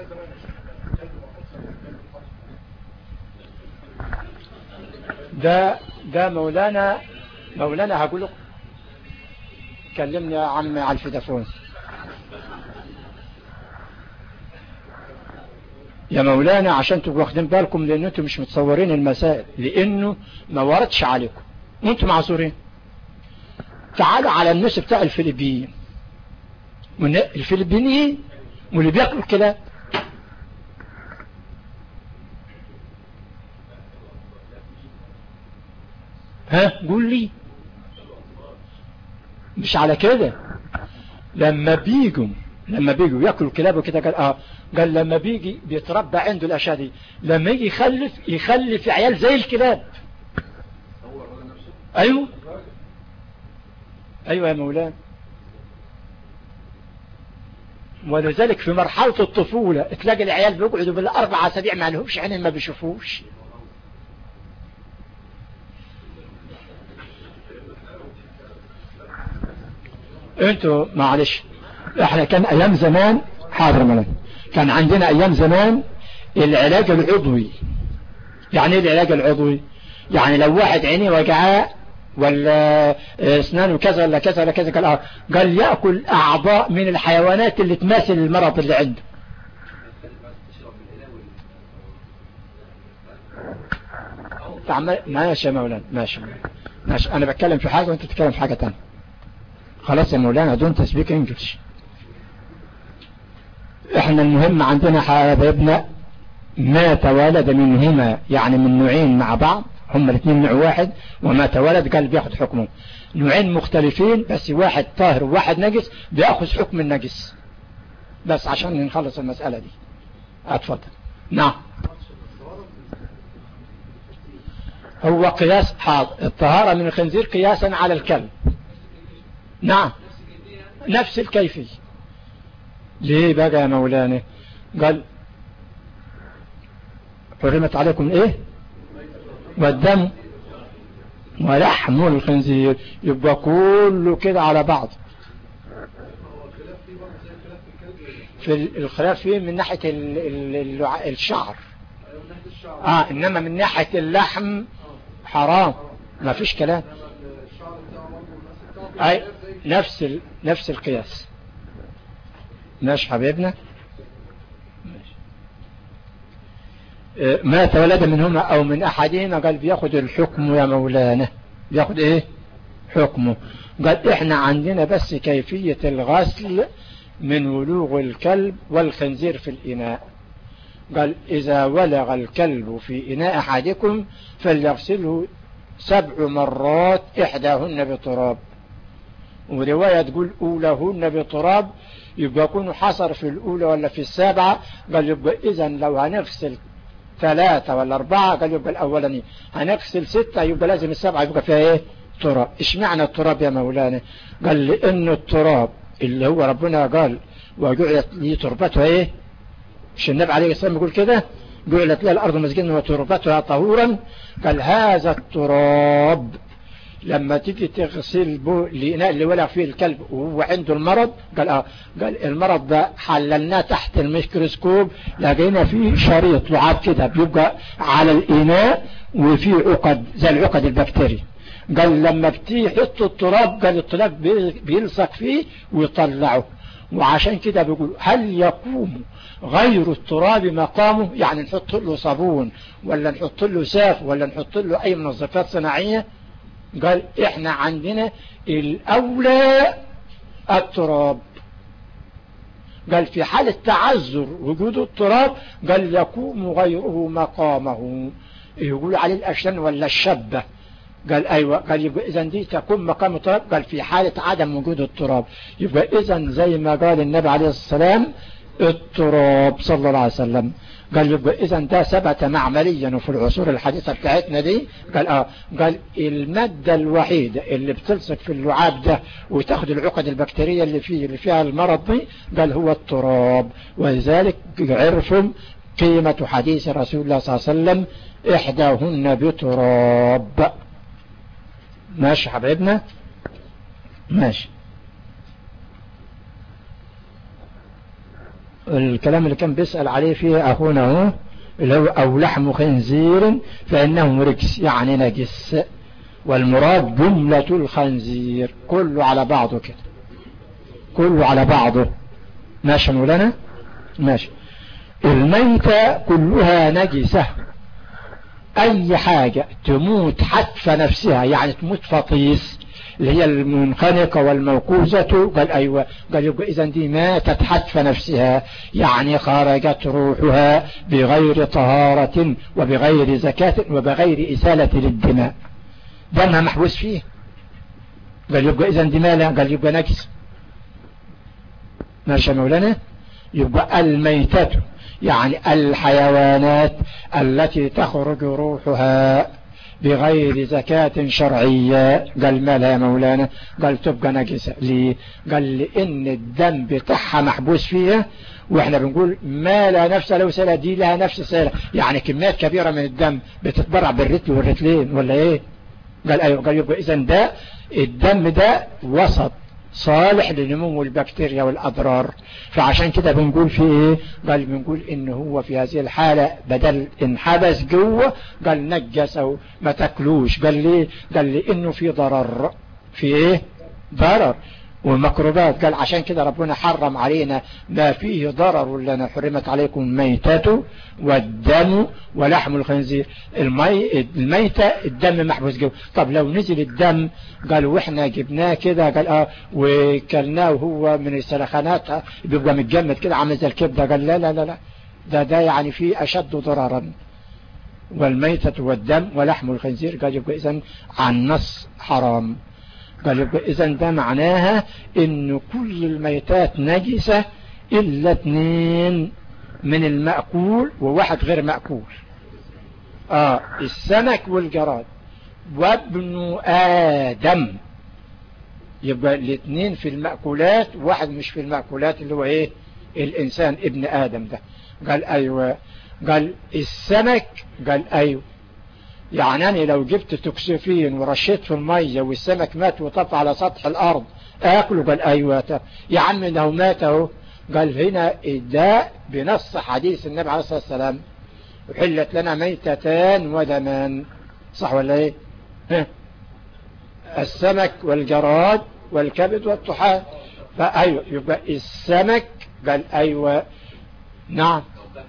ده مولانا هقول لك كلمني يا عم على الفيدافون يا مولانا عشان تبقوا واخدين بالكم، لان انتم مش متصورين المسائل، لانه ما وردش عليكم وانتم معذورين. تعالوا على الناس بتاع الفلبين، الفلبينيين واللي بياكلوا الكلاب. ها قول لي، مش على كده لما بيجوا ياكلوا الكلاب وكده، قال لما بيجي بيتربى عنده الاشياء دي، لما يجي يخلف عيال زي الكلاب. ايوه يا مولانا، ولذلك في مرحلة الطفولة تلاقي العيال بيقعدوا بال4 أسابيع ما لهمش عينين ما بيشوفوش. انتوا معلش، احنا كان ايام زمان حاضر مولانا، كان عندنا ايام زمان العلاج العضوي. يعني ايه العلاج العضوي؟ يعني لو واحد عينيه وجعاه ولا اسنانه كذا ولا كذا ولا كذا، قال يأكل اعضاء من الحيوانات اللي تماثل المرض اللي عنده. ماشي يا مولانا، ماشي انا بتكلم في حاجة وانت تتكلم في حاجة تانية. خلاص يا مولانا دون تسبيك انجلش. احنا المهم عندنا حبايبنا ما تولد منهما، يعني من نوعين مع بعض، هما الاثنين نوع واحد، وما تولد قال بياخد حكمه. نوعين مختلفين بس واحد طاهر وواحد نجس، بياخذ حكم النجس. بس عشان نخلص المسألة دي اتفضل. نعم هو قياس الطهارة من الخنزير قياسا على الكلب. نعم نفس الكيفية. ليه بقى يا مولانا؟ قال حرمت عليكم ايه؟ والدم ولحم الخنزير، يبقى كله كده على بعض. في الخلاف فيه من ناحية الشعر، انما من ناحية اللحم حرام ما فيش كلام. اي نفس القياس. ماشي حبيبنا. ما تولد منهما او من احدهما قال بياخد الحكم يا مولانا. بياخد ايه حكمه؟ قال احنا عندنا بس كيفية الغسل من ولوغ الكلب والخنزير في الاناء. قال اذا ولغ الكلب في اناء احدكم فليغسله 7 مرات احداهن بتراب، ورواية تقول أولهن بتراب، يبقى يكون حصر في الأولى ولا في 7. قال يبقى إذن لو هنغسل 3 ولا 4 قال يبقى الأولاني، هنغسل 6 يبقى لازم 7 يبقى فيها إيه؟ تراب. إيش معنى التراب يا مولانا؟ قال لأن التراب اللي هو ربنا قال وجعلت لي تربتها إيه؟ مش النبي عليه الصلاة والسلام يقول كده؟ جعلت لي الأرض مسجدا وتربتها طهورا. قال هذا التراب لما تيجي تغسل الإناء اللي ولع فيه الكلب وهو عنده المرض، قال المرض ده حللناه تحت الميكروسكوب لقينا فيه شريط لعاب كده بيبقى على الإناء وفيه عقد زي العقد البكتيري. قال لما بتحط التراب قال التراب بيلصق فيه ويطلعه. وعشان كده بيقول هل يقوم غير التراب مقامه؟ يعني نحط له صابون ولا نحط له ساف ولا نحط له اي منظفات صناعية؟ قال احنا عندنا الاولى التراب. قال في حالة تعذر وجود التراب قال يقوم غيره مقامه، يقول عليه الاشن ولا الشبة. قال ايوه. قال يبقى اذا دي تكون مقام التراب. قال في حالة عدم وجود التراب. يبقى اذا زي ما قال النبي عليه السلام التراب صلى الله عليه وسلم. قال يبقى اذا ده ثبت معمليا وفي العصور الحديثة بتاعتنا دي. قال المادة الوحيدة اللي بتلصق في اللعاب ده وتاخد العقد البكتيرية اللي فيها المرض دي قال هو التراب. ولذلك عرفوا قيمة حديث رسول الله صلى الله عليه وسلم احداهن بتراب. ماشي حبيبنا ماشي. الكلام اللي كان بيسأل عليه فيه أخونا هو اللي هو أو لحم خنزير فإنه رجس يعني نجس، والمراد جملة الخنزير كله على بعضه كده، كله على بعضه. ماشي مولانا ماشي. الميتة كلها نجسة، أي حاجة تموت حتف نفسها يعني تموت فطيس اللي هي المنخنقة والموقوزة قال أيوة. قال يبقى إذن دي ماتت حتف نفسها يعني خرجت روحها بغير طهارة وبغير زكاة وبغير إسالة للدماء، دمها محبوس فيه. قال يبقى إذن دي مالها؟ قال يبقى نجس. ماشي مولانا. يبقى الميتة يعني الحيوانات التي تخرج روحها بغير زكاة شرعية قال مالها يا مولانا؟ قال تبقى نجسة. ليه؟ قال لأن الدم بتاعها محبوس فيها، واحنا بنقول ما لا نفس له سلة دي لها نفس سلة، يعني كميات كبيرة من الدم بتتبرع بالرتل والرتلين ولا ايه؟ قال ايوه. قال يبقى اذن ده الدم ده وسط صالح لنمو البكتيريا والأضرار. فعشان كده بنقول في ايه؟ قال بنقول ان هو في هذه الحالة بدل انحبس جوه قال نجسه ما تاكلوش. قال ليه؟ قال لانه في ضرر، في ايه؟ ضرر وميكروبات. قال عشان كده ربنا حرم علينا ما فيه ضرر لنا، حرمت عليكم الميتة والدم ولحم الخنزير. الميتة الدم محبوس جوه. طب لو نزل الدم قال واحنا جبناه كده قال وكلناه وهو من السلخانات بيبقى متجمد كده عامل زي الكبده. قال لا لا لا لا ده يعني فيه اشد ضررا. والميتة والدم ولحم الخنزير قال يبقى اذن عن نص حرام. قال يبقى اذن ده معناها ان كل الميتات نجسة الا 2 من المأكول وواحد غير مأكول. السمك والجراد وابن آدم. يبقى 2 في المأكولات واحد مش في المأكولات اللي هو ايه؟ الانسان ابن آدم ده. قال ايوه. قال السمك قال ايوه. يعني أنا لو جبت توكسيفين ورشيت في المية والسمك مات وطف على سطح الأرض أكله؟ قال أيوة. يا عم إنه مات اهو. قال هنا ده بنص حديث النبي عليه الصلاة والسلام وحلت لنا ميتتان ودمان، صح ولا إيه؟ السمك والجراد والكبد والطحال. فأيوة يبقى السمك قال أيوة نعم.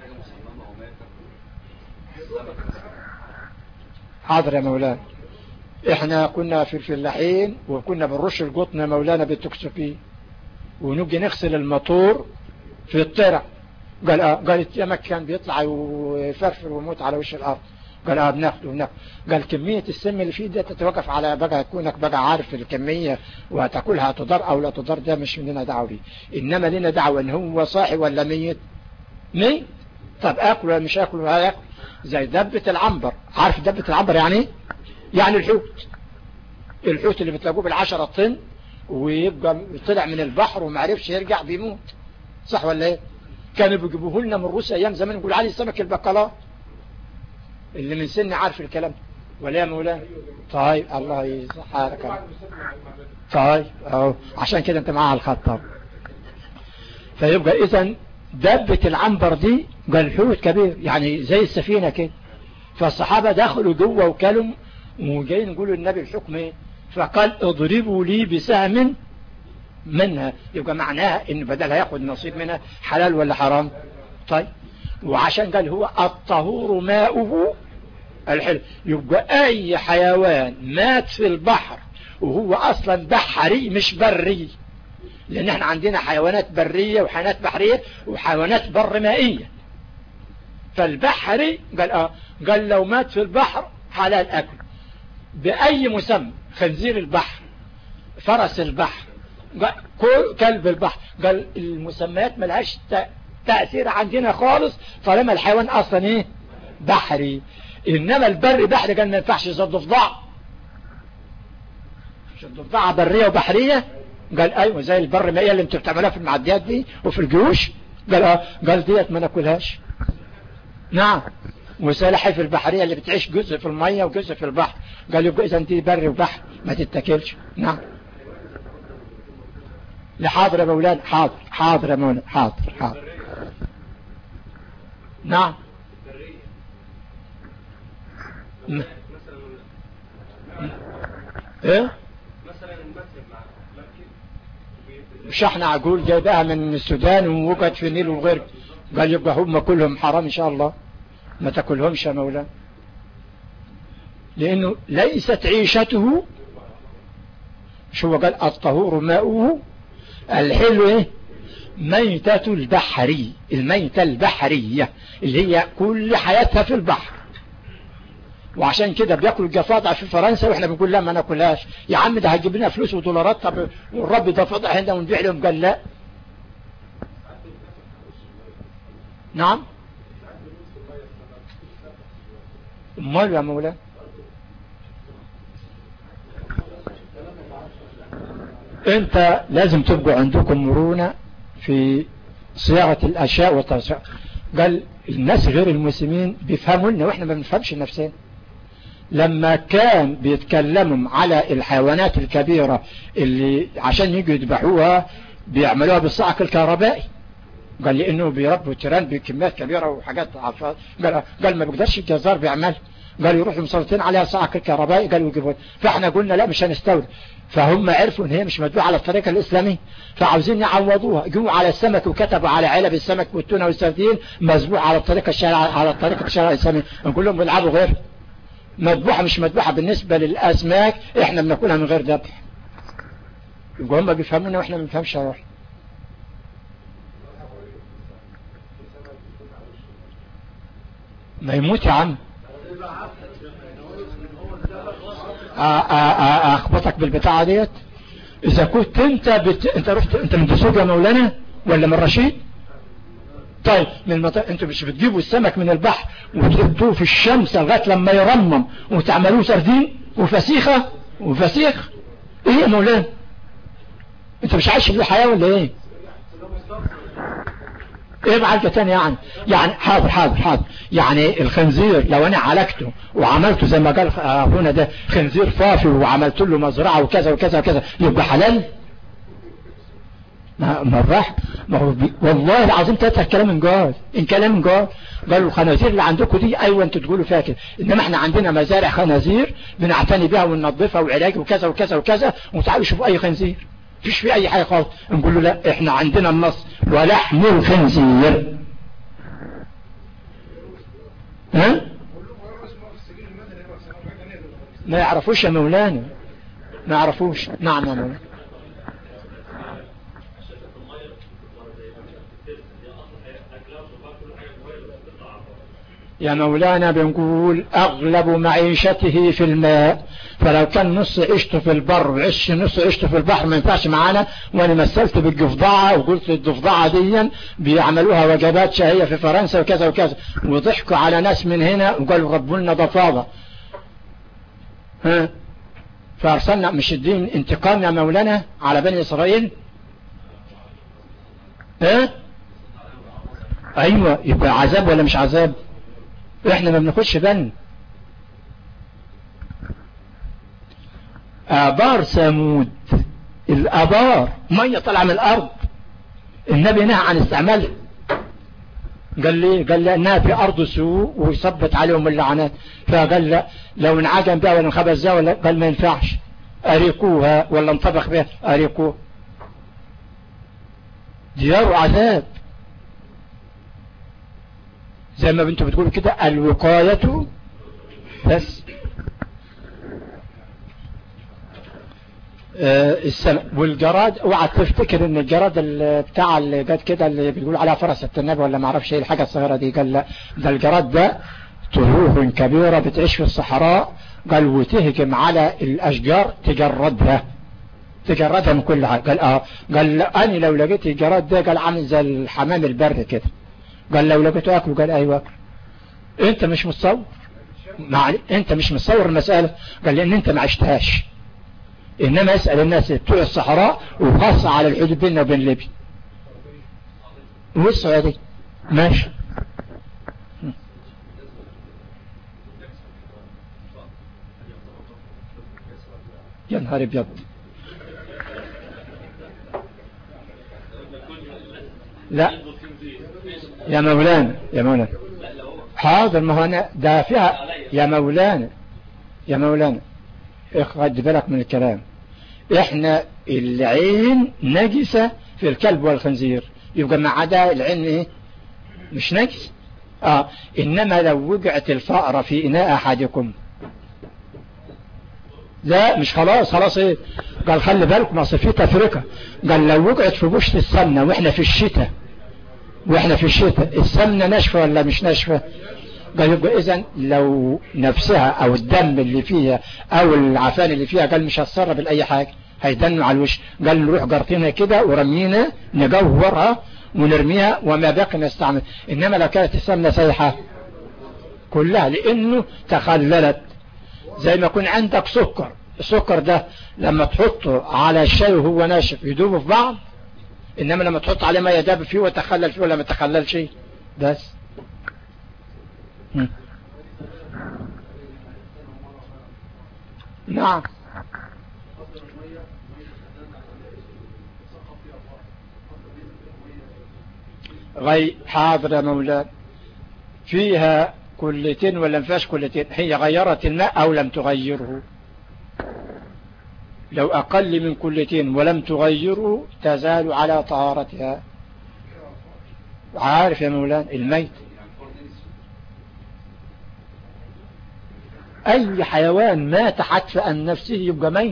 حاضر يا مولانا. احنا كنا في الفلاحين وكنا بنرش القطن يا مولانا بالتوكسيفين ونجي نغسل الموتور في الترع. قال السمك كان بيطلع ويفرفر ويموت على وش الارض. قال بناخده. قال كمية السم اللي فيه ده تتوقف على بقى كونك بقى عارف الكمية وهتاكلها تضر او لا تضر، ده مش مننا دعوه بيه. انما لنا دعوه ان هو صاحي ولا ميت. طب اكل ولا مش اكل؟ هياكل. زي دبة العنبر. عارف دبة العنبر يعني؟ يعني الحوت اللي بتلاقوه ب10 طن ويبقى طلع من البحر وما عرفش يرجع بيموت، صح ولا ايه؟ كانوا بيجيبوه لنا من روسيا ايام زمان، نقول عليه سمك البقلاء. اللي من سن عارف الكلام. ولا يا مولانا؟ طيب الله يصححك. طيب اهو عشان كده انت معاها الخط. فيبقى اذا دبة العنبر دي قال حوت كبير يعني زي السفينة كده. فالصحابة دخلوا جوه وكلوا وجايين يقولوا النبي الحكم ايه؟ فقال اضربوا لي بسهم منها. يبقى معناها ان بدل هياخد نصيب منها حلال ولا حرام؟ طيب وعشان قال هو الطهور ماؤه الحلو. يبقى اي حيوان مات في البحر وهو اصلا بحري مش بري، لان احنا عندنا حيوانات برية وحيوانات بحرية وحيوانات بر مائية. فالبحري قال لو مات في البحر حلال اكل باي مسمى، خنزير البحر، فرس البحر، كلب البحر. قال المسميات ملهاش تأثير عندنا خالص طالما الحيوان اصلا ايه؟ بحري. انما البر بحري قال ما ينفعش زي الضفدع. الضفدعة برية وبحرية؟ قال ايوه زي البر مائية اللي انتوا بتعملوها في المعديات دي وفي الجيوش. قال ديت ما ناكلهاش. نعم. وسلاحف البحرية اللي بتعيش جزء في المية وجزء في البحر. قال يبقى اذا دي بر وبحر ما تتاكلش. نعم. لحاضر يا مولانا. حاضر يا مولانا. حاضر. نعم. ايه مش احنا عقول جايبها من السودان ووقعت في النيل وغير. قال يبقى هم كلهم حرام ان شاء الله ما تاكلهمش يا مولانا، لانه ليست عيشته. شو قال الطهور ماؤه الحلو ايه؟ ميتة البحري، الميتة البحرية اللي هي كل حياتها في البحر. وعشان كده بياكلوا الجفاضع في فرنسا واحنا بنقول لا ما ناكلهاش. يا عم ده هيجيب لنا فلوس ودولارات. طب والرب ده فضع هنا ونبيع لهم. قال لا. نعم. امال يا مولانا؟ انت لازم تبقوا عندكم مرونة في صياغة الاشياء والتصريح. قال الناس غير المسلمين بيفهموا لنا واحنا ما بنفهمش نفسنا. لما كان بيتكلموا على الحيوانات الكبيرة اللي عشان يجوا يذبحوها بيعملوها بالصعق الكهربائي. قال لانه بيربوا تيران بكميات كبيرة وحاجات عفات. قال ما بيقدرش الجزار بيعمل. قال يروحوا مسلطين عليها صعق الكهربائي. قالوا يجيبوها. فاحنا قلنا لا مش هنستورد. فهم عرفوا ان هي مش مذبوحة على الطريقة الاسلامية فعاوزين يعوضوها. جوا على السمك وكتبوا على علب السمك والتونة والسردين مذبوح على الطريقة الشرع الاسلامية. نقول لهم بيلعبوا غير مذبوحة مش مذبوحة. بالنسبة للأسماك احنا بناكلها من غير ذبح. يبقى هم بيفهمونا واحنا ما بنفهمش يا روح. ما يموت يا عم. اخبطك بالبتاعة ديت. اذا كنت انت رحت انت من دسوق يا مولانا ولا من رشيد؟ طيب انتوا مش بتجيبوا السمك من البحر وتحطوه في الشمس لغايه لما يرمم وتعملوه سردين وفسيخ؟ ايه يا مولانا؟ انت مش عايش في الحياه ولا ايه؟ ايه معالجة تانية يعني حاضر يعني الخنزير لو انا عالجته وعملته زي ما قال هنا ده خنزير فافي وعملت له مزرعة وكذا وكذا وكذا يبقى حلال؟ ما هو والله العظيم تاتى الكلام من جوه. ان كلام من جوه. قالوا الخنازير اللي عندكم دي ايوه انتوا تقولوا فيها كده، انما احنا عندنا مزارع خنازير بنعتني بها وننظفها وعلاج وكذا وكذا وكذا وتعالوا شوفوا اي خنزير مفيش في اي حاجه خالص. نقول له لا احنا عندنا النص ولحم الخنزير. ها ما يعرفوش يا مولانا ما يعرفوش. نعم يا مولانا. يا مولانا بنقول اغلب معيشته في الماء، فلو كان نص عيشته في البر وعش نص عيشته في البحر ما ينفعش معانا. وانا مثلت بالضفدعه وقلت الضفدعه دي بيعملوها وجبات شهيه في فرنسا وكذا وكذا، وضحكوا على ناس من هنا وقالوا ربوا لنا ضفادع. ها فارسلنا مش الدين انتقام يا مولانا على بني اسرائيل. ها ايوه يبقى عذاب ولا مش عذاب؟ احنا ما بناخدش بن. آبار ثمود، الآبار مية طالعة من الأرض، النبي نهى عن استعمالها. قال لأنها في أرض سوء ويثبت عليهم اللعنات، فقال لا لو انعجم بها ولا انخبز بها ولا، قال ما ينفعش، أريقوها ولا انطبخ بها أريقوها. ديار عذاب، زي ما انتوا بتقولوا كده الوقاية بس. والجراد، اوعى تفتكر ان الجراد بتاع اللي جت كده اللي بيقولوا عليها فرسة النبي ولا ما اعرفش ايه الحاجة الصغيرة دي، قال لا ده الجراد ده طيور كبيرة بتعيش في الصحراء، قال وتهجم على الاشجار تجردها من كل حاجة. قال لا انا لو لقيت الجراد ده، قال عامل زي الحمام البر كده، قال لو لقيته اكله، قال ايوه اكله. انت مش متصور، انت مش متصور المسألة، قال لان انت ما عشتهاش. انما اسأل الناس بتوع الصحراء، وخاصة على الحدود بيننا وبين ليبيا والسعودية. ماشي. يا نهار ابيض. لا يا مولانا حاضر، ما هو انا ده فيها يا مولانا خد بالك من الكلام. احنا العين نجسة في الكلب والخنزير، يبقى ما عدا العين ايه مش نجس. انما لو وقعت الفأرة في اناء احدكم، لا مش خلاص ايه، قال خلي بالكم اصل في تفرقة. قال لو وقعت في بوشة السمنة واحنا في الشتاء السمنة ناشفة ولا مش ناشفة؟ قال يبقى اذا لو نفسها او الدم اللي فيها او العفان اللي فيها، قال مش هتصرف لأي حاجة، هيدنوا على الوش. قال نروح جرطينها كده ورمينا نجورها ونرميها وما باقي نستعمل. انما لو كانت السمنة سايحة كلها، لانه تخللت. زي ما يكون عندك سكر، السكر ده لما تحطه على الشاي وهو ناشف يدوب في بعض، انما لما تحط عليه ما يداب فيه وتخلل فيه ولا ما تخللش بس. نعم حاضر يا مولانا، فيها كلتين ولا ما فيهاش كلتين؟ هي غيرت الماء او لم تغيره. لو اقل من كلتين ولم تغيره تزال على طهارتها. عارف يا مولانا الميت، اي حيوان مات حتف عن نفسه يبقى ميت.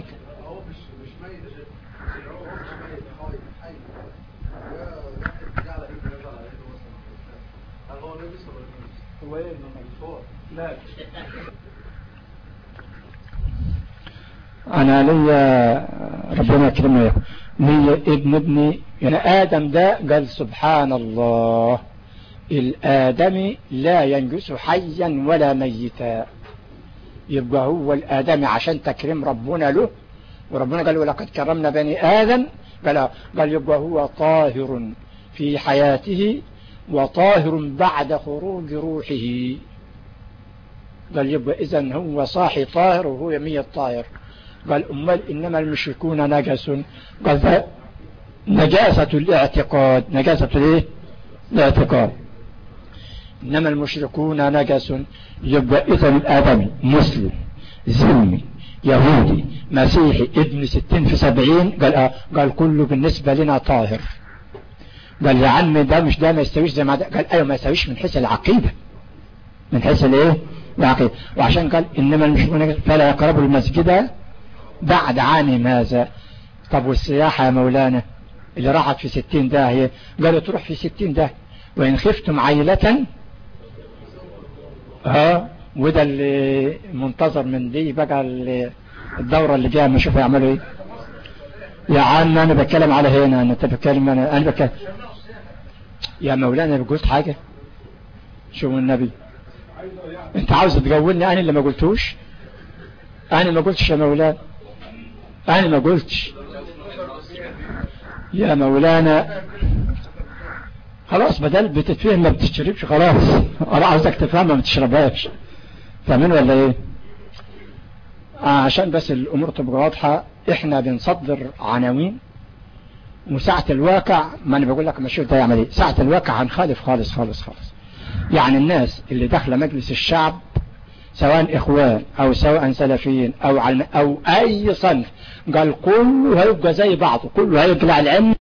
انا ليا ربنا يكرمه، ليا ابني يعني ادم ده، قال سبحان الله الادمي لا ينجس حيا ولا ميتا. يبقى هو الادمي عشان تكريم ربنا له، وربنا قال ولقد كرمنا بني ادم، قال يبقى هو طاهر في حياته وطاهر بعد خروج روحه. قال يبقى اذن هو صاحي طاهر وهو يميت طاهر. قال امال انما المشركون نجس، قال نجاسة الاعتقاد، نجاسة الايه الاعتقاد، انما المشركون نجس. يبقى اذن الادمي مسلم ذمي يهودي مسيحي ابن 60 في 70، قال كله بالنسبة لنا طاهر. قال يا عم ده مش ده ما يستويش زي ما ده، قال ايوه ما يستويش من حيث العقيدة، من حيث الايه العقيدة. وعشان قال انما المشركون فلا يقربوا المسجد بعد عام هذا. طب والسياحة يا مولانا اللي راحت في 60 داهية، قالوا تروح في 60 داهية وإن خفتم عيلة. وده اللي منتظر من دي بقى الدورة اللي جاية، ما اشوف يعملوا ايه. يا عم انا بتكلم على هنا، انت بتكلم انا بتكلم يا مولانا. قلت حاجة شو النبي انت عاوز تقولني انا اللي ما قلتوش؟ انا ما قلتش يا مولانا، انا ما قلتش يا مولانا. خلاص بدل بتتفهم ما بتشربش، خلاص انا عاوزك تفهم ما بتشربهاش، فاهمين ولا ايه؟ عشان بس الامور تبقى واضحة، احنا بنصدر عناوين، وساعة الواقع ما انا بقول لك مش ده يعمل ايه، ساعة الواقع هنخالف خالص خالص خالص. يعني الناس اللي داخله مجلس الشعب سواء اخوان او سواء سلفيين او اي صنف، قال كله هيبقى زي بعضه، كله هيقلع العلم